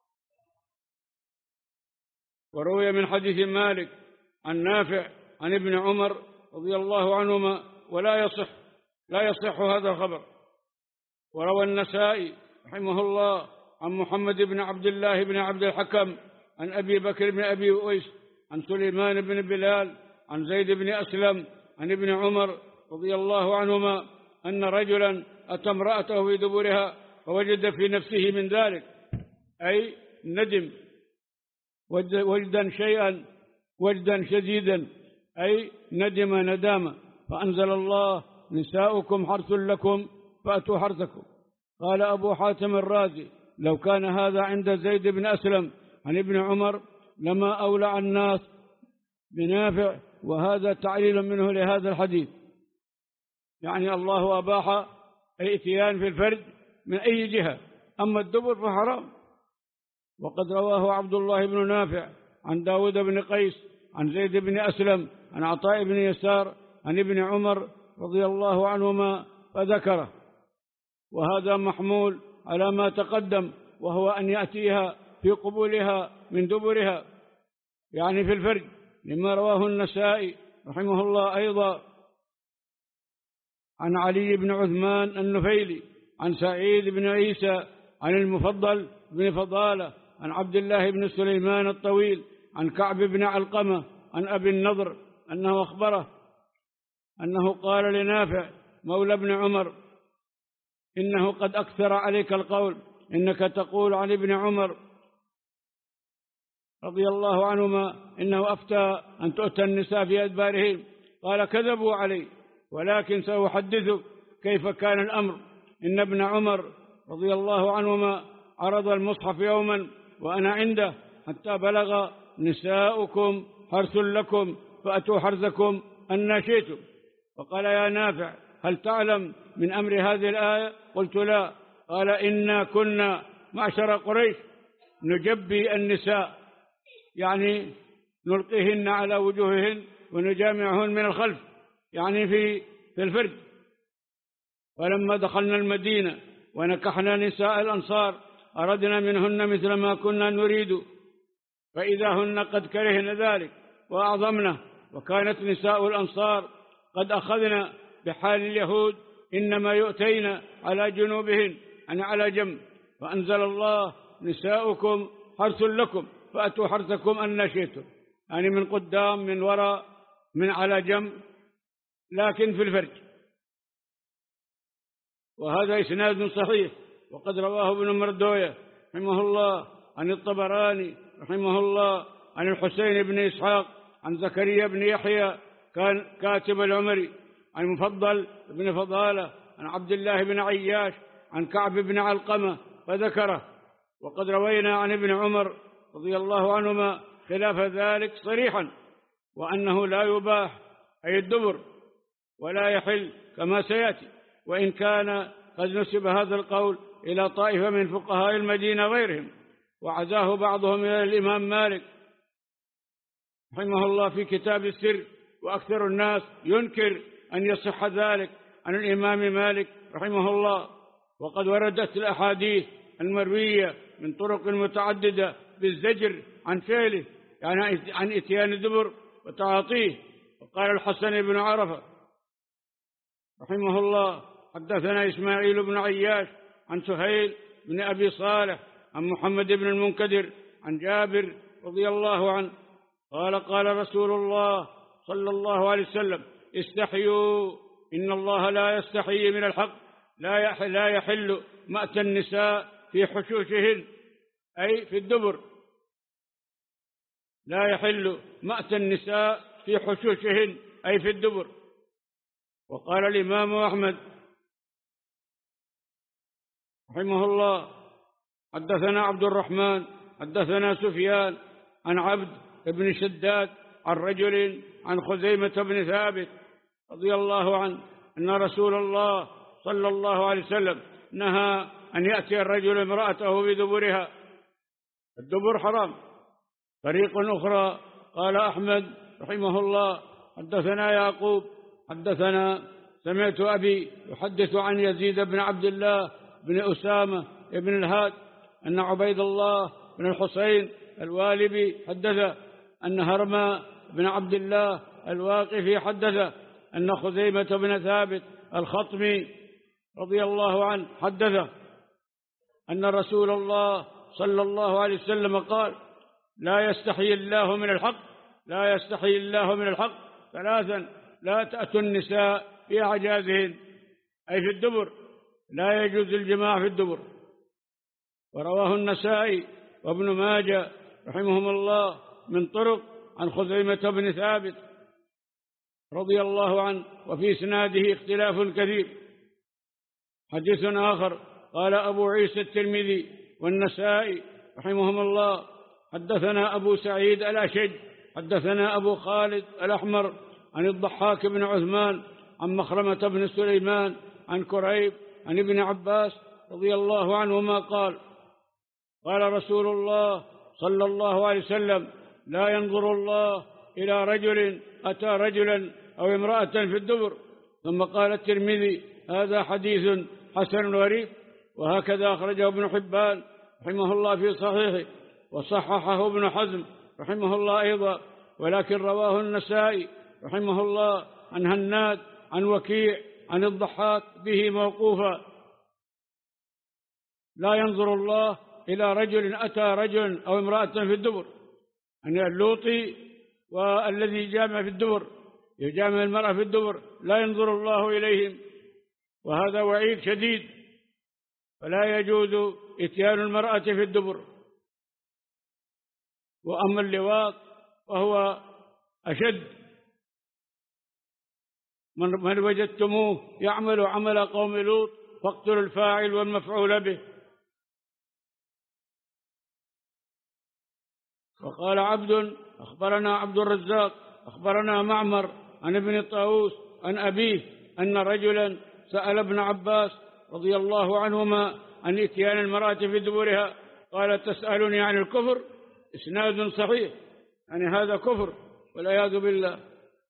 وروي من حديث مالك عن نافع عن ابن عمر رضي الله عنهما ولا يصح لا يصح هذا الخبر. وروى النسائي رحمه الله عن محمد بن عبد الله بن عبد الحكم عن أبي بكر بن أبي أويس عن سليمان بن بلال عن زيد بن أسلم عن ابن عمر رضي الله عنهما أن رجلا أتى امرأته في دبرها فوجد في نفسه من ذلك، أي ندم، وجدا شيئا وجدا شديدا، أي ندم ندامة، فأنزل الله: نساؤكم حرث لكم فأتوا حرثكم. قال أبو حاتم الرازي: لو كان هذا عند زيد بن أسلم عن ابن عمر لما أولع الناس بنافع، وهذا تعليل منه لهذا الحديث. يعني الله أباح الاتيان في الفرج من أي جهة، أما الدبر فحرام. وقد رواه عبد الله بن نافع عن داود بن قيس عن زيد بن أسلم عن عطاء بن يسار عن ابن عمر رضي الله عنهما فذكره. وهذا محمول على ما تقدم، وهو أن يأتيها في قبولها من دبرها، يعني في الفرج، لما رواه النسائي رحمه الله أيضا عن علي بن عثمان النفيلي عن سعيد بن عيسى عن المفضل بن فضالة عن عبد الله بن سليمان الطويل عن كعب بن علقمة عن أبي النضر أنه أخبره أنه قال لنافع مولى ابن عمر: إنه قد أكثر عليك القول، إنك تقول عن ابن عمر رضي الله عنهما إنه أفتى أن تؤتى النساء في أدبارهن. قال: كذبوا علي، ولكن سأحدثك كيف كان الأمر. إن ابن عمر رضي الله عنهما عرض المصحف يوما وأنا عنده حتى بلغ: نساؤكم حرث لكم فأتوا حرثكم أن شئتم. فقال: يا نافع، هل تعلم من أمر هذه الآية؟ قلت: لا. قال: إنا كنا معشر قريش نجبي النساء، يعني نلقيهن على وجوههن ونجامعهن من الخلف، يعني في في الفرج. ولما دخلنا المدينة ونكحنا نساء الأنصار أردنا منهن مثل ما كنا نريد، فإذا هن قد كرهن ذلك وأعظمنا، وكانت نساء الأنصار قد أخذنا بحال اليهود، إنما يؤتين على جنوبهن، يعني على جنب. فأنزل الله: نساؤكم حرث لكم فأتوا حرثكم أن شئتم. يعني من قدام، من وراء، من على جنب، لكن في الفرج. وهذا إسناد صحيح. وقد رواه ابن مردوية رحمه الله عن الطبراني رحمه الله عن الحسين بن إسحاق عن زكريا بن يحيى كان كاتب العمري عن مفضل بن فضالة عن عبد الله بن عياش عن كعب بن علقمة فذكره. وقد روينا عن ابن عمر رضي الله عنهما خلاف ذلك صريحا، وأنه لا يباح أي الدبر ولا يحل كما سيأتي، وإن كان قد نسب هذا القول إلى طائفة من فقهاء المدينة غيرهم، وعزاه بعضهم إلى الإمام مالك رحمه الله في كتاب السر، وأكثر الناس ينكر أن يصح ذلك عن الإمام مالك رحمه الله. وقد وردت الأحاديث المروية من طرق متعددة بالزجر عن فعله، يعني عن إتيان الدبر وتعاطيه. وقال الحسن بن عرفة رحمه الله حدثنا إسماعيل بن عياش عن سهيل بن أبي صالح عن محمد بن المنكدر عن جابر رضي الله عنه قال قال رسول الله صلى الله عليه وسلم استحيوا إن الله لا يستحيي من الحق، لا يحل, لا يحل مأتى النساء في حشوشهن أي في الدبر، لا يحل مأتى النساء في حشوشهن أي في الدبر. وقال الإمام أحمد رحمه الله حدثنا عبد الرحمن حدثنا سفيان عن عبد بن شداد عن رجل عن خزيمة بن ثابت رضي الله عنه أن رسول الله صلى الله عليه وسلم نهى أن يأتي الرجل امرأته بدبرها. الدبر حرام. طريق أخرى قال أحمد رحمه الله حدثنا يعقوب حدثنا سمعت أبي يحدث عن يزيد بن عبد الله بن أسامة بن الهاد أن عبيد الله بن الحسين الوالبي حدث أن هرمى بن عبد الله الواقفي حدث أن خزيمة بن ثابت الخطمي رضي الله عنه حدث أن رسول الله صلى الله عليه وسلم قال لا يستحيي الله من الحق، لا يستحيي الله من الحق ثلاثا لا تأتوا النساء في أعجازهن أي في الدبر، لا يجوز الجماع في الدبر. ورواه النسائي وابن ماجه رحمهم الله من طرق عن خزيمة بن ثابت رضي الله عنه، وفي إسناده اختلاف كثير. حديث آخر قال أبو عيسى الترمذي والنسائي رحمهم الله حدثنا أبو سعيد الأشج حدثنا أبو خالد الأحمر عن الضحاك بن عثمان عن مخرمة بن سليمان عن كريب عن ابن عباس رضي الله عنهما قال قال رسول الله صلى الله عليه وسلم لا ينظر الله إلى رجل أتى رجلا أو امرأة في الدبر. ثم قال الترمذي هذا حديث حسن غريب. وهكذا أخرجه ابن حبان رحمه الله في صحيحه، وصححه ابن حزم رحمه الله أيضا، ولكن رواه النسائي رحمه الله عن هناد عن وكيع عن الضحاك به موقوفا لا ينظر الله إلى رجل أتى رجل أو امرأة في الدبر، أن اللوطي والذي جامع في الدبر يجامع المرأة في الدبر لا ينظر الله إليهم، وهذا وعيد شديد، فلا يجوز إتيان المرأة في الدبر. وأما اللواط وهو أشد، من وجدتموه يعمل عمل قوم لوط فاقتلوا الفاعل والمفعول به. وقال عبد أخبرنا عبد الرزاق أخبرنا معمر عن ابن طاووس عن أبيه أن رجلا سأل ابن عباس رضي الله عنهما عن إتيان المرأة في دبرها قال تسألني عن الكفر؟ إسناد صحيح، يعني هذا كفر والعياذ بالله.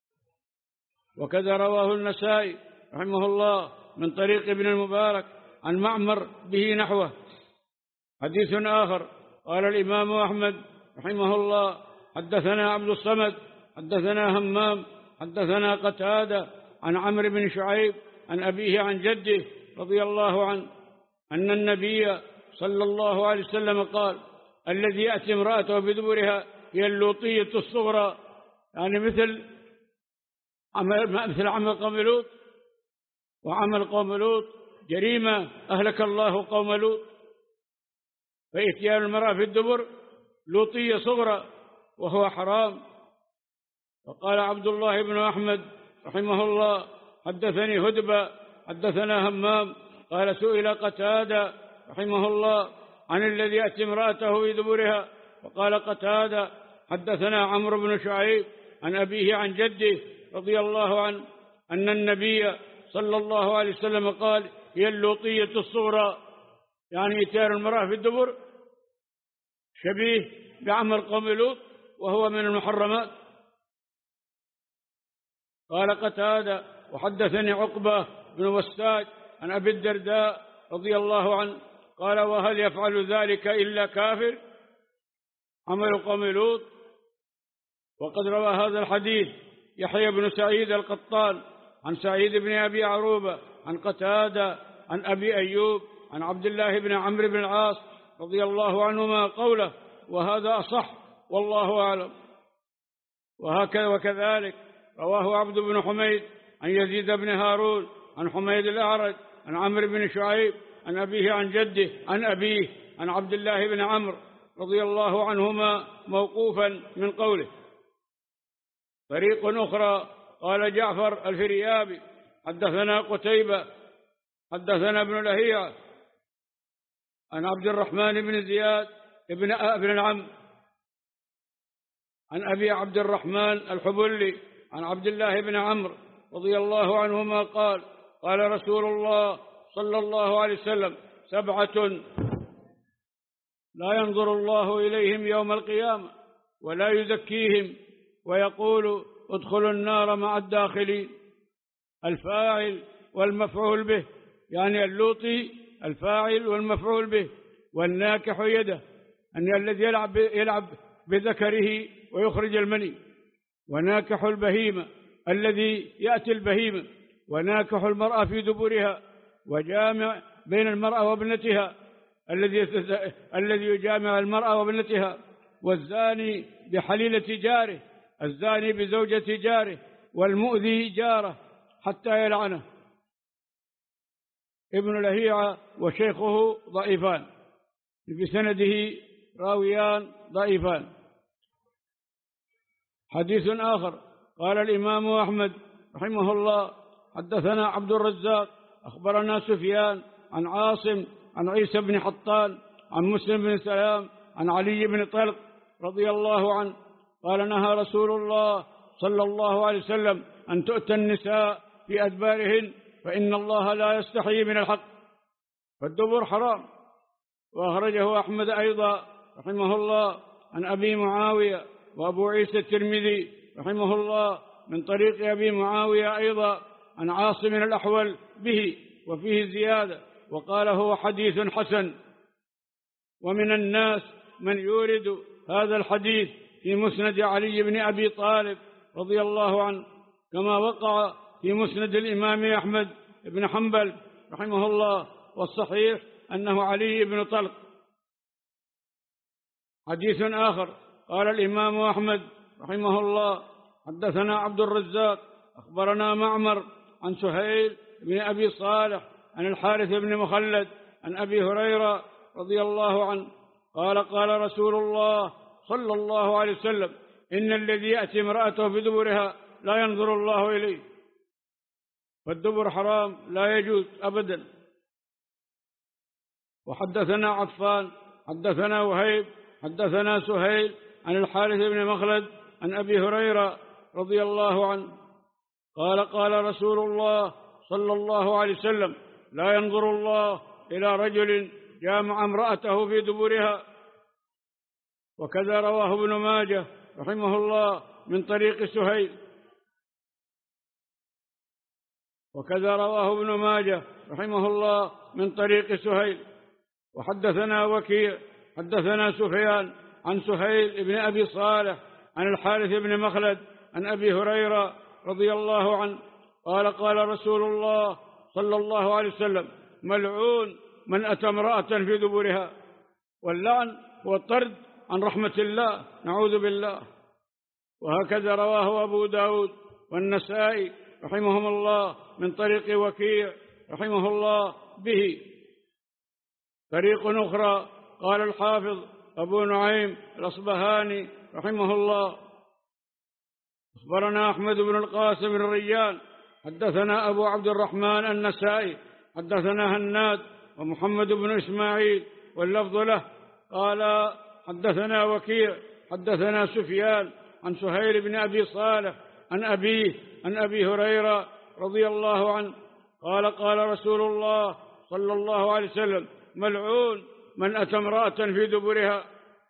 وكذا رواه النسائي رحمه الله من طريق ابن المبارك عن معمر به نحوه. حديث آخر قال الإمام أحمد رحمه الله حدثنا عبد الصمد حدثنا همام حدثنا قتادة عن عمرو بن شعيب عن أبيه عن جده رضي الله عنه أن النبي صلى الله عليه وسلم قال الذي يأتي امرأته بدبرها في هي اللوطية الصغرى، يعني مثل عمل مثل عمل قوم لوط، وعمل قوم لوط جريمة أهلك الله قوم لوط. فإتيان المرأة في الدبر لوطية صغرى وهو حرام. وقال عبد الله بن أحمد رحمه الله حدثني هدبة حدثنا همام قال سئل قتادة رحمه الله عن الذي يأتي امرأته في دبرها، وقال قتادة حدثنا عمرو بن شعيب عن أبيه عن جده رضي الله عنه أن النبي صلى الله عليه وسلم قال هي اللوطية الصغرى، يعني إتيان المرأة في الدبر شبيه بعمل قوم لوط وهو من المحرمات. قال قتادة وحدثني عقبة بن وساج عن أبي الدرداء رضي الله عنه قال وهل يفعل ذلك إلا كافر؟ عمل قوم لوط. وقد روى هذا الحديث يحيى بن سعيد القطان عن سعيد بن أبي عروبة عن قتادة عن أبي أيوب عن عبد الله بن عمرو بن العاص رضي الله عنهما قوله، وهذا أصح والله أعلم. وهكذا وكذلك رواه عبد بن حميد عن يزيد بن هارون عن حميد الأعرج عن عمرو بن شعيب عن أبيه عن جده عن أبيه عن عبد الله بن عمرو رضي الله عنهما موقوفا من قوله. طريق أخرى قال جعفر الفريابي حدثنا قتيبة حدثنا ابن لهيعة عن عبد الرحمن بن زياد ابن ابن العم عن أبي عبد الرحمن الحبلي عن عبد الله بن عمرو رضي الله عنهما قال قال رسول الله صلى الله عليه وسلم سبعة لا ينظر الله إليهم يوم القيامة ولا يزكيهم ويقول ادخلوا النار مع الداخلين. الفاعل والمفعول به، يعني اللوطي الفاعل والمفعول به، والناكح يده، أن الذي يلعب, يلعب بذكره ويخرج المني، وناكح البهيمة الذي يأتي البهيمة، وناكح المرأة في دبرها، وجامع بين المرأة وابنتها الذي الذي يجامع المرأة وابنتها، والزاني بحليلة جاره، الزاني بزوجة جاره، والمؤذي جاره حتى يلعنه. ابن لهيعة وشيخه ضعيفان، بسنده راويان ضعيفان. حديث آخر قال الإمام أحمد رحمه الله حدثنا عبد الرزاق أخبرنا سفيان عن عاصم عن عيسى بن حطان عن مسلم بن سلام عن علي بن طلق رضي الله عنه قال نهى رسول الله صلى الله عليه وسلم أن تؤتى النساء في أدبارهن فإن الله لا يستحيي من الحق، فالدبر حرام. وأخرجه أحمد أيضا رحمه الله عن أبي معاوية وأبو عيسى الترمذي رحمه الله من طريق أبي معاوية أيضا عن عاصم الأحول به وفيه زيادة، وقال هو حديث حسن. ومن الناس من يورد هذا الحديث في مسند علي بن أبي طالب رضي الله عنه، كما وقع في مسند الإمام أحمد بن حنبل رحمه الله، والصحيح أنه علي بن طلق. حديث آخر قال الإمام أحمد رحمه الله حدثنا عبد الرزاق أخبرنا معمر عن سهيل بن أبي صالح عن الحارث بن مخلد عن أبي هريرة رضي الله عنه قال قال رسول الله صلى الله عليه وسلم إن الذي يأتي امرأته بدبرها لا ينظر الله إليه، فالدبر حرام لا يجوز أبدا. وحدثنا عفان حدثنا وهيب حدثنا سهيل عن الحارث بن مخلد عن أبي هريرة رضي الله عنه قال قال رسول الله صلى الله عليه وسلم لا ينظر الله إلى رجل جامع امرأته في دبرها. وكذا رواه ابن ماجه رحمه الله من طريق سهيل وكذا رواه ابن ماجه رحمه الله من طريق سهيل. وحدثنا وكيع حدثنا سفيان عن سهيل بن أبي صالح عن الحارث بن مخلد عن أبي هريرة رضي الله عنه قال قال رسول الله صلى الله عليه وسلم ملعون من أتى امرأة في دبرها. واللعن هو الطرد عن رحمة الله، نعوذ بالله. وهكذا رواه أبو داود والنسائي رحمهم الله من طريق وكيع رحمه الله به. طريق أخرى قال الحافظ أبو نعيم الأصبهاني رحمه الله: أخبرنا أحمد بن القاسم بن ريان حدثنا أبو عبد الرحمن النسائي حدثنا هناد ومحمد بن إسماعيل واللفظ له قال حدثنا وكيع حدثنا سفيان عن سهيل بن أبي صالح عن أبيه عن أبي هريرة رضي الله عنه قال قال رسول الله صلى الله عليه وسلم: ملعون من أتى امرأة في دبرها.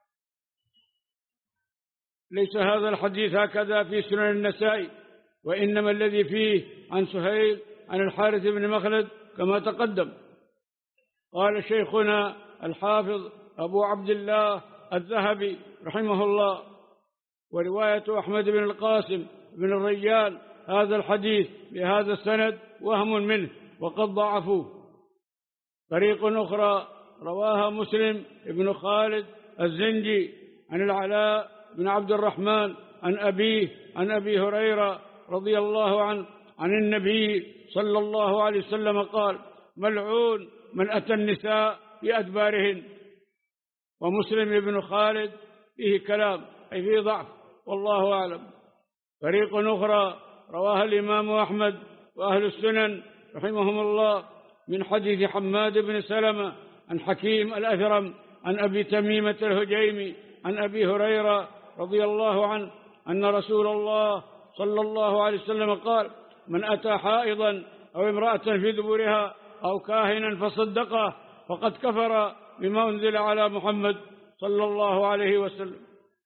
ليس هذا الحديث هكذا في سنن النسائي، وإنما الذي فيه عن سهيل عن الحارث بن مخلد كما تقدم. قال شيخنا الحافظ أبو عبد الله الذهبي رحمه الله: ورواية أحمد بن القاسم بن الريان هذا الحديث بهذا السند وهم منه وقد ضعفوه. طريق أخرى رواها مسلم بن خالد الزنجي عن العلاء بن عبد الرحمن عن أبيه عن أبي هريرة رضي الله عنه عن النبي صلى الله عليه وسلم قال: ملعون من أتى النساء بأدبارهن. ومسلم بن خالد فيه كلام أي فيه ضعف والله أعلم. طريق أخرى رواها الإمام أحمد وأهل السنن رحمهم الله من حديث حماد بن سلمة عن حكيم الأثرم عن أبي تميمة الهجيمي عن أبي هريرة رضي الله عنه أن رسول الله صلى الله عليه وسلم قال: من أتى حائضا أو امرأة في دبرها أو كاهنا فصدقه فقد كفر بما أنزل على محمد صلى الله عليه وسلم.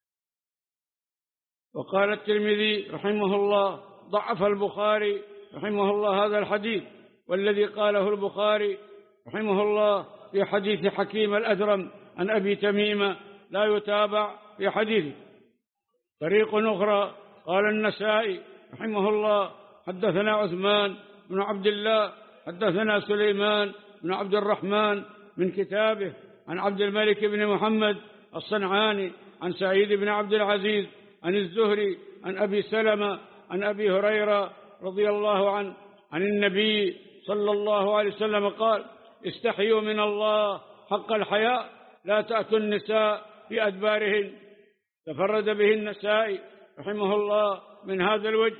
وقال الترمذي رحمه الله: ضعف البخاري رحمه الله هذا الحديث، والذي قاله البخاري رحمه الله في حديث حكيم الأثرم عن أبي تميمة لا يتابع في حديثه. طريق أخرى قال النسائي رحمه الله: حدثنا عثمان بن عبد الله حدثنا سليمان بن عبد الرحمن من كتابه عن عبد الملك بن محمد الصنعاني عن سعيد بن عبد العزيز عن الزهري عن أبي سلمة عن أبي هريرة رضي الله عنه عن النبي صلى الله عليه وسلم قال: استحيوا من الله حق الحياء، لا تأتوا النساء في أدبارهن. تفرد به النسائي رحمه الله من هذا الوجه.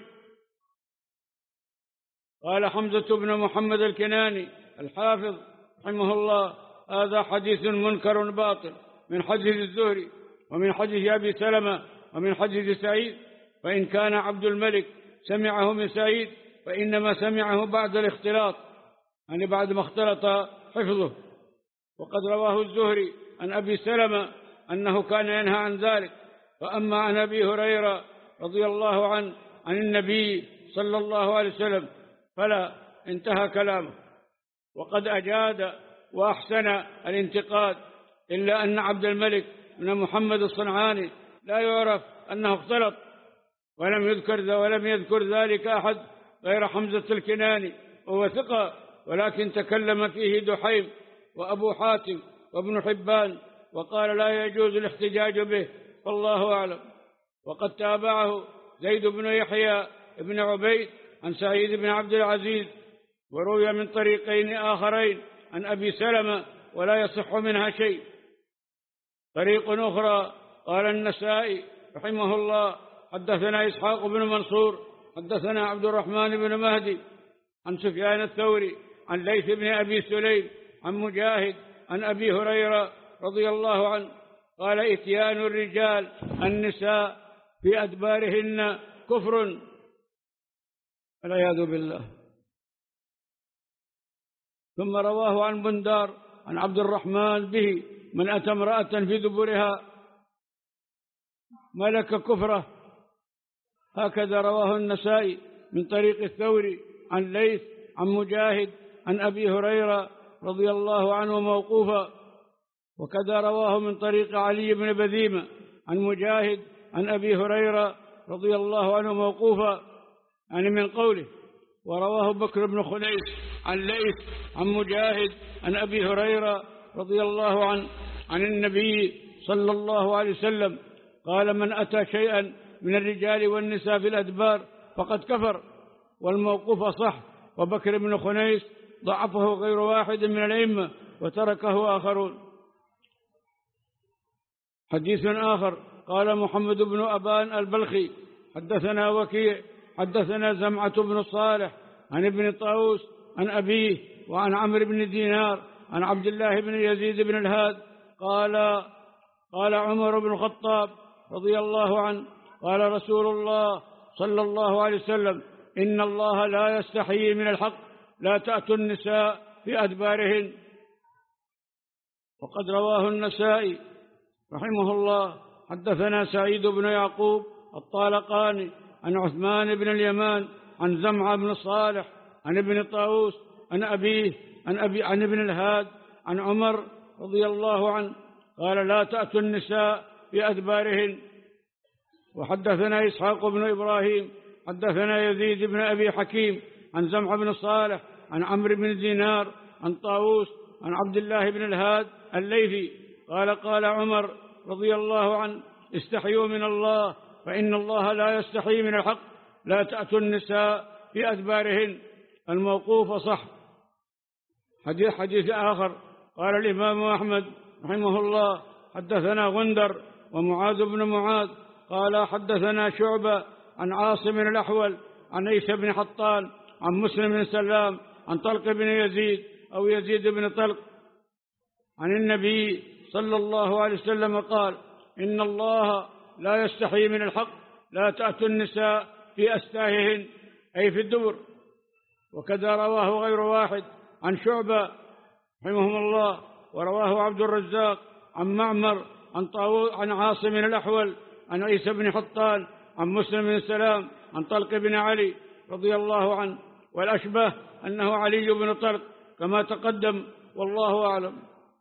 قال حمزة بن محمد الكناني الحافظ رحمه الله: هذا حديث منكر باطل من حديث الزهري ومن حديث أبي سلمة ومن حديث سعيد، وإن كان عبد الملك سمعه من سعيد فإنما سمعه بعد الاختلاط، يعني بعد ما اختلط حفظه. وقد رواه الزهري عن أبي سلمة أنه كان ينهى عن ذلك. وأما عن أبي هريرة رضي الله عنه عن النبي صلى الله عليه وسلم فلا، انتهى كلامه. وقد أجاد وأحسن الانتقاد، إلا أن عبد الملك بن محمد الصنعاني لا يعرف أنه اختلط، ولم يذكر ولم يذكر ذلك أحد غير حمزة الكناني، وهو ثقة، ولكن تكلم فيه دحيم وأبو حاتم وابن حبان وقال لا يجوز الاحتجاج به، والله أعلم. وقد تابعه زيد بن يحيى بن عبيد عن سعيد بن عبد العزيز، وروي من طريقين آخرين عن أبي سلمة ولا يصح منها شيء. طريق أخرى قال النسائي رحمه الله: حدثنا إسحاق بن منصور حدثنا عبد الرحمن بن مهدي عن سفيان الثوري عن ليث بن أبي سليم عن مجاهد عن أبي هريرة رضي الله عنه قال: إتيان الرجال النساء في أدبارهن كفر، والعياذ بالله. ثم رواه عن بندار عن عبد الرحمن به: من أتى امرأة في دبرها ملك كفره. هكذا رواه النسائي من طريق الثوري عن ليث عن مجاهد عن أبي هريرة رضي الله عنه موقوفا. وكذا رواه من طريق علي بن بذيمة عن مجاهد عن أبي هريرة رضي الله عنه موقوفا، يعني من قوله. ورواه بكر بن خنيس عن ليث عن مجاهد عن أبي هريرة رضي الله عنه عن النبي صلى الله عليه وسلم قال: من أتى شيئا من الرجال والنساء في الأدبار فقد كفر. والموقوف صح. وبكر بن خنيس ضعفه غير واحد من الأئمة وتركه آخرون. حديث آخر قال محمد بن أبان البلخي حدثنا وكيع حدثنا زمعة بن صالح عن ابن طاووس عن أبيه وعن عمرو بن دينار عن عبد الله بن يزيد بن الهاد قال: قال عمر بن الخطاب رضي الله عنه: قال رسول الله صلى الله عليه وسلم: إن الله لا يستحيي من الحق، لا تأتوا النساء في أدبارهن. وقد رواه النسائي رحمه الله حدثنا سعيد بن يعقوب الطالقاني عن عثمان بن اليمان عن زمعة بن صالح عن ابن طاووس عن أبيه عن, أبي عن ابن الهاد عن عمر رضي الله عنه قال: لا تأتوا النساء في أدبارهن. وحدثنا إسحاق بن إبراهيم حدثنا يزيد بن أبي حكيم عن زمعة بن صالح عن عمرو بن دينار عن طاووس عن عبد الله بن الهاد الليثي قال: قال عمر رضي الله عنه: استحيوا من الله، فإن الله لا يستحيي من الحق، لا تأتوا النساء في أدبارهن. الموقوف صح. حديث حديث آخر قال الإمام أحمد رحمه الله حدثنا غندر ومعاذ بن معاذ قال: حدثنا شعبة عن عاصم الأحول عن عيسى بن حطان عن مسلم بن سلام عن طلق بن يزيد أو يزيد بن طلق عن النبي صلى الله عليه وسلم قال: إن الله لا يستحي من الحق، لا تأتوا النساء في أستاههن، أي في الدبر. وكذا رواه غير واحد عن شعبة رحمهم الله، ورواه عبد الرزاق عن معمر عن طاووس عن عاصم الأحول عن عيسى بن حطان عن مسلم بن سلام عن طلق بن علي رضي الله عنه، والأشبه أنه علي بن طلق كما تقدم، والله أعلم.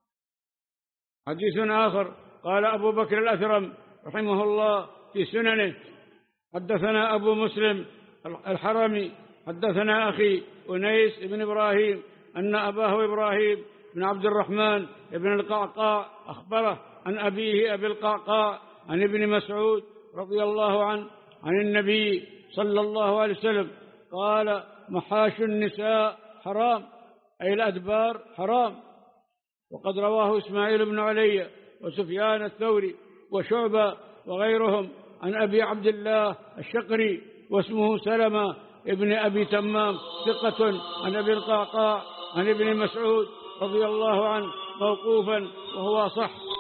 حديث آخر قال أبو بكر الأثرم رحمه الله في سننه: حدثنا أبو مسلم الحرمي حدثنا أخي أنيس بن إبراهيم أن أباه إبراهيم بن عبد الرحمن بن القعقاع أخبره عن أبيه أبي القعقاع عن ابن مسعود رضي الله عنه عن النبي صلى الله عليه وسلم قال: محاش النساء حرام، أي الأدبار حرام. وقد رواه إسماعيل بن علي وسفيان الثوري وشعبة وغيرهم عن أبي عبد الله الشقري واسمه سلمة ابن أبي تمام ثقة عن أبي القعقاع عن ابن مسعود رضي الله عنه موقوفا، وهو صح.